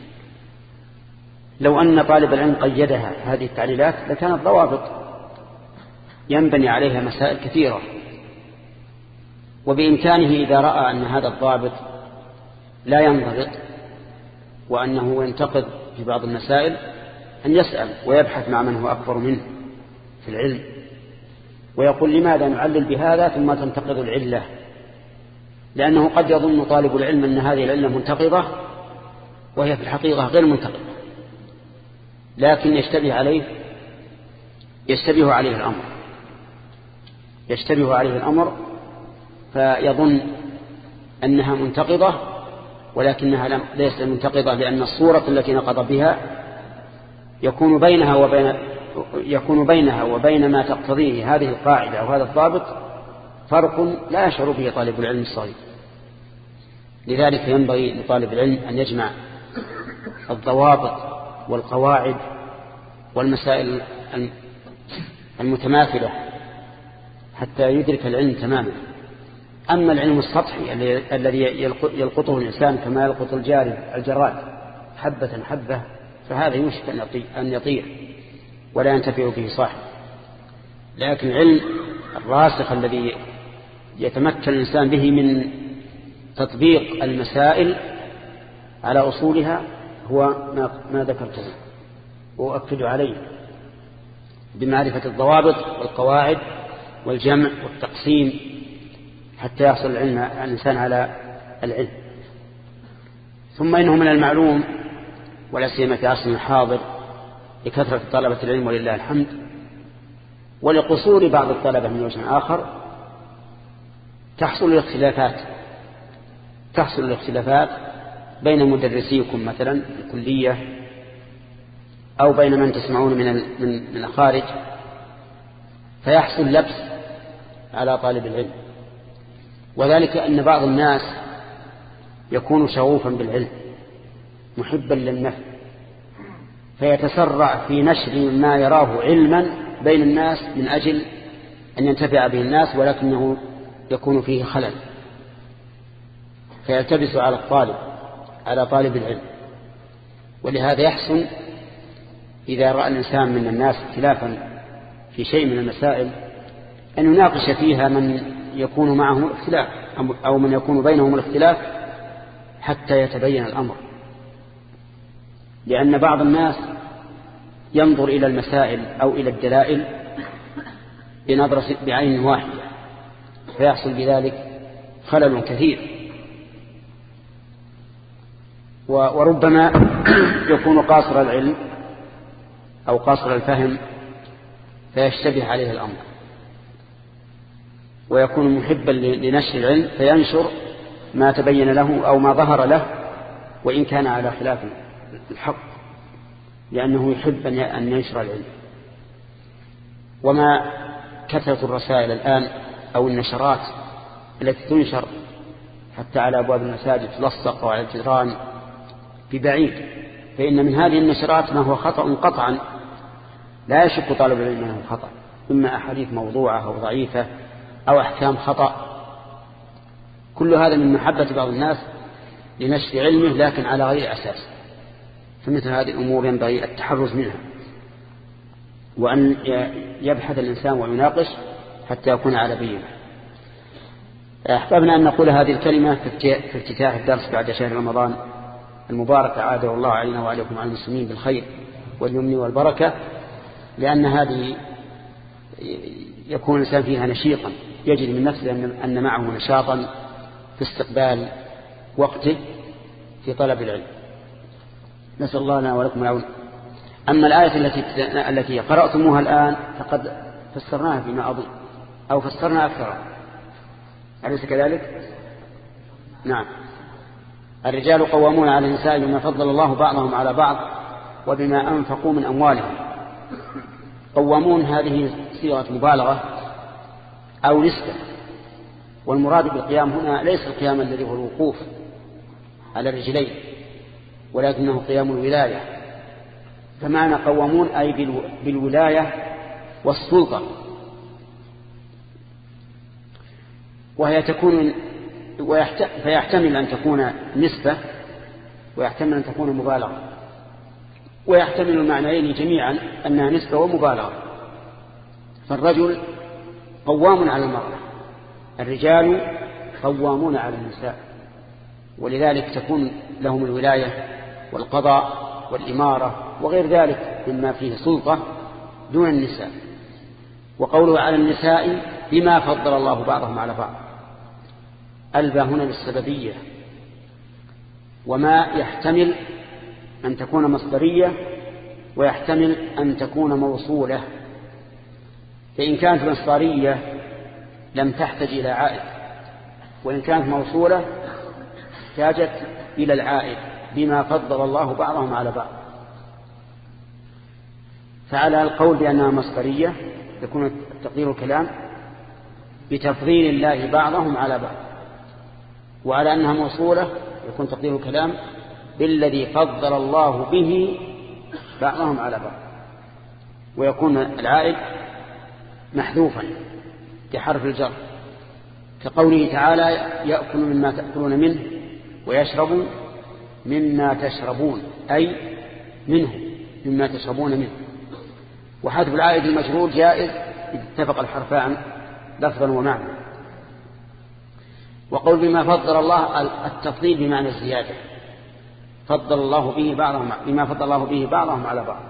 [SPEAKER 1] لو أن طالب العلم قيدها هذه التعليلات لكانت ضوابط ينبني عليها مسائل كثيرة. وبإمكانه إذا رأى أن هذا الضابط لا ينضبط وأنه ينتقد في بعض المسائل أن يسأل ويبحث مع من هو أكبر منه في العلم، ويقول: لماذا نعلل بهذا ثم تنتقد العلة؟ لأنه قد يظن طالب العلم أن هذه العلة منتقضة وهي في الحقيقة غير منتقضة، لكن يشتبه عليه يشتبه عليه الأمر يشتبه عليه الأمر فيظن أنها منتقضة، ولكنها ليست منتقضة، لأن الصورة التي نقض بها يكون بينها وبين يكون بينها وبين ما تقتضيه هذه القاعدة أو هذا الضابط فرق لا يشعر به طالب العلم الصغير. لذلك ينبغي لطالب العلم أن يجمع الضوابط والقواعد والمسائل المتماثلة حتى يدرك العلم تماما. أما العلم السطحي الذي يلقطه الإنسان كما يلقط الجارد الجراد حبة حبة فهذا يمشك أن يطير ولا ينتفع به صاحب. لكن العلم الراسخ الذي يتمكن الإنسان به من تطبيق المسائل على أصولها هو ما ذكرته، وأؤكد عليه بمعرفة الضوابط والقواعد والجمع والتقسيم حتى يحصل العلم الإنسان على العلم. ثم إنه من المعلوم ولا سيما في عصرنا الحاضر لكثرة طلبة العلم ولله الحمد ولقصور بعض الطلبة من وجه آخر تحصل الاختلافات تحصل الاختلافات بين مدرسيكم مثلا في الكلية أو بين من تسمعون من من الخارج، فيحصل لبس على طالب العلم. وذلك أن بعض الناس يكون شغوفا بالعلم محبا للنفع، فيتسرع في نشر ما يراه علما بين الناس من أجل أن ينتفع به الناس، ولكنه يكون فيه خلل، فيلتبس على الطالب على طالب العلم. ولهذا يحسن إذا رأى الإنسان من الناس اختلافا في شيء من المسائل أن يناقش فيها من يكون معهم الاختلاف أو من يكون بينهم الاختلاف حتى يتبين الأمر، لأن بعض الناس ينظر إلى المسائل أو إلى الدلائل بنظرة بعين واحدة، فيحصل بذلك خلل كثير، وربما يكون قاصر العلم أو قاصر الفهم فيشتبه عليه الأمر، ويكون محبا لنشر العلم فينشر ما تبين له أو ما ظهر له وإن كان على خلاف الحق، لأنه يحب أن ينشر العلم. وما كثرة الرسائل الآن أو النشرات التي تنشر حتى على أبواب المساجد تلصق وعلى الجدران ببعيد، فإن من هذه النشرات ما هو خطأ قطعا لا يشك طالب العلم أنه خطأ، إما أحاديث موضوعة أو ضعيفة أو أحكام خطأ. كل هذا من محبة بعض الناس لنشر علمه لكن على غير أساس، فمثل هذه الأمور ينبغي التحرز منها، وأن يبحث الإنسان ويناقش حتى يكون على بينه. أحببنا أن نقول هذه الكلمة في افتتاح الدرس بعد شهر رمضان المبارك، عاده الله علينا وعليكم على المسلمين بالخير واليمن والبركة، لأن هذه يكون الإنسان فيها نشيطا، يجد من نفسه أن معه نشاطا في استقبال وقته في طلب العلم. نسأل الله لنا ولكم العون. أما الآية التي التي قرأتموها الآن فقد فسرناها فيما أظن أو فسرنا أكثر، أليس كذلك؟ نعم. الرجال قوامون على النساء بما فضل الله بعضهم على بعض وبما أنفقوا من أموالهم. قوامون هذه صيغة مبالغة أو نسبة، والمراد بالقيام هنا ليس القيام الذي هو الوقوف على الرجلين، ولكنه قيام الولاية. فمعنى قوامون أي بالولاية والسلطة، وهي تكون فيحتمل أن تكون نسبة ويحتمل أن تكون مبالغة، ويحتمل المعنيين جميعا أنها نسبة ومبالغة. فالرجل قوام على المرأة، الرجال قوامون على النساء، ولذلك تكون لهم الولاية والقضاء والإمارة وغير ذلك مما فيه سلطة دون النساء. وقوله على النساء بما فضل الله بعضهم على بعض، ألبى هنا للسببية، وما يحتمل أن تكون مصدرية ويحتمل أن تكون موصولة. فإن كانت مصدرية لم تحتج إلى عائد، وإن كانت موصولة احتاجت إلى العائد بما فضل الله بعضهم على بعض. فعلى القول بأنها مصدرية يكون تقدير الكلام بتفضيل الله بعضهم على بعض، وعلى أنها موصولة يكون تقدير الكلام بالذي فضل الله به بعضهم على بعض، ويكون العائد محذوفا كحرف الجر، كقوله تعالى يأكل مما تأكلون منه ويشرب مما تشربون، أي منه مما تشربون منه. وحذف العائد المجرور جائز إذا اتفق الحرفان لفظا ومعنى. وقول بما فضل الله التفضيل بمعنى الزيادة، فضل الله به بعضهم بما فضل الله به بعضهم على بعض.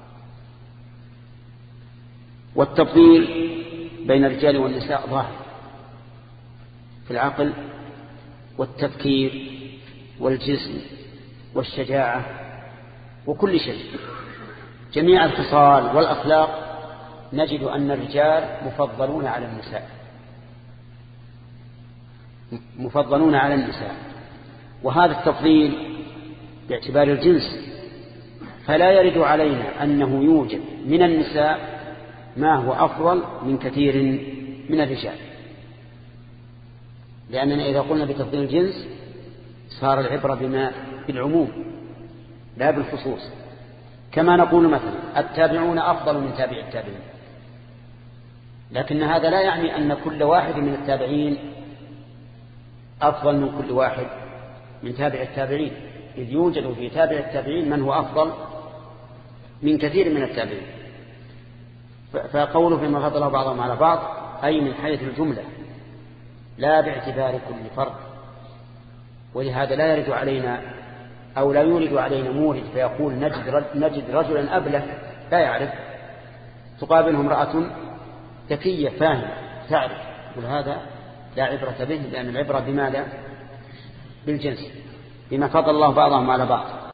[SPEAKER 1] والتفضيل بين الرجال والنساء ظاهر في العقل والتفكير والجسم والشجاعة وكل شيء، جميع الخصال والأخلاق نجد أن الرجال مفضلون على النساء مفضلون على النساء وهذا التفضيل باعتبار الجنس، فلا يرد علينا أنه يوجد من النساء ما هو أفضل من كثير من الرجال. لأننا إذا قلنا بتفضيل الجنس صار العبرة بما بالعموم لا بالخصوص. كما نقول مثلا التابعون أفضل من تابع التابعين، لكن هذا لا يعني أن كل واحد من التابعين أفضل من كل واحد من تابع التابعين، إذ يوجد في تابع التابعين من هو أفضل من كثير من التابعين. فقوله فيما فضل بعضهم على بعض أي من حيث الجملة لا باعتبار كل فرد. ولهذا لا يرد علينا أو لا يورد علينا مورد فيقول نجد, نجد رجلا أبله لا يعرف، تقابله امرأة ذكية فاهمة تعرف، وهذا لا عبرة به، لأن العبرة بماذا؟ بالجنس، بما فضل الله بعضهم على بعض.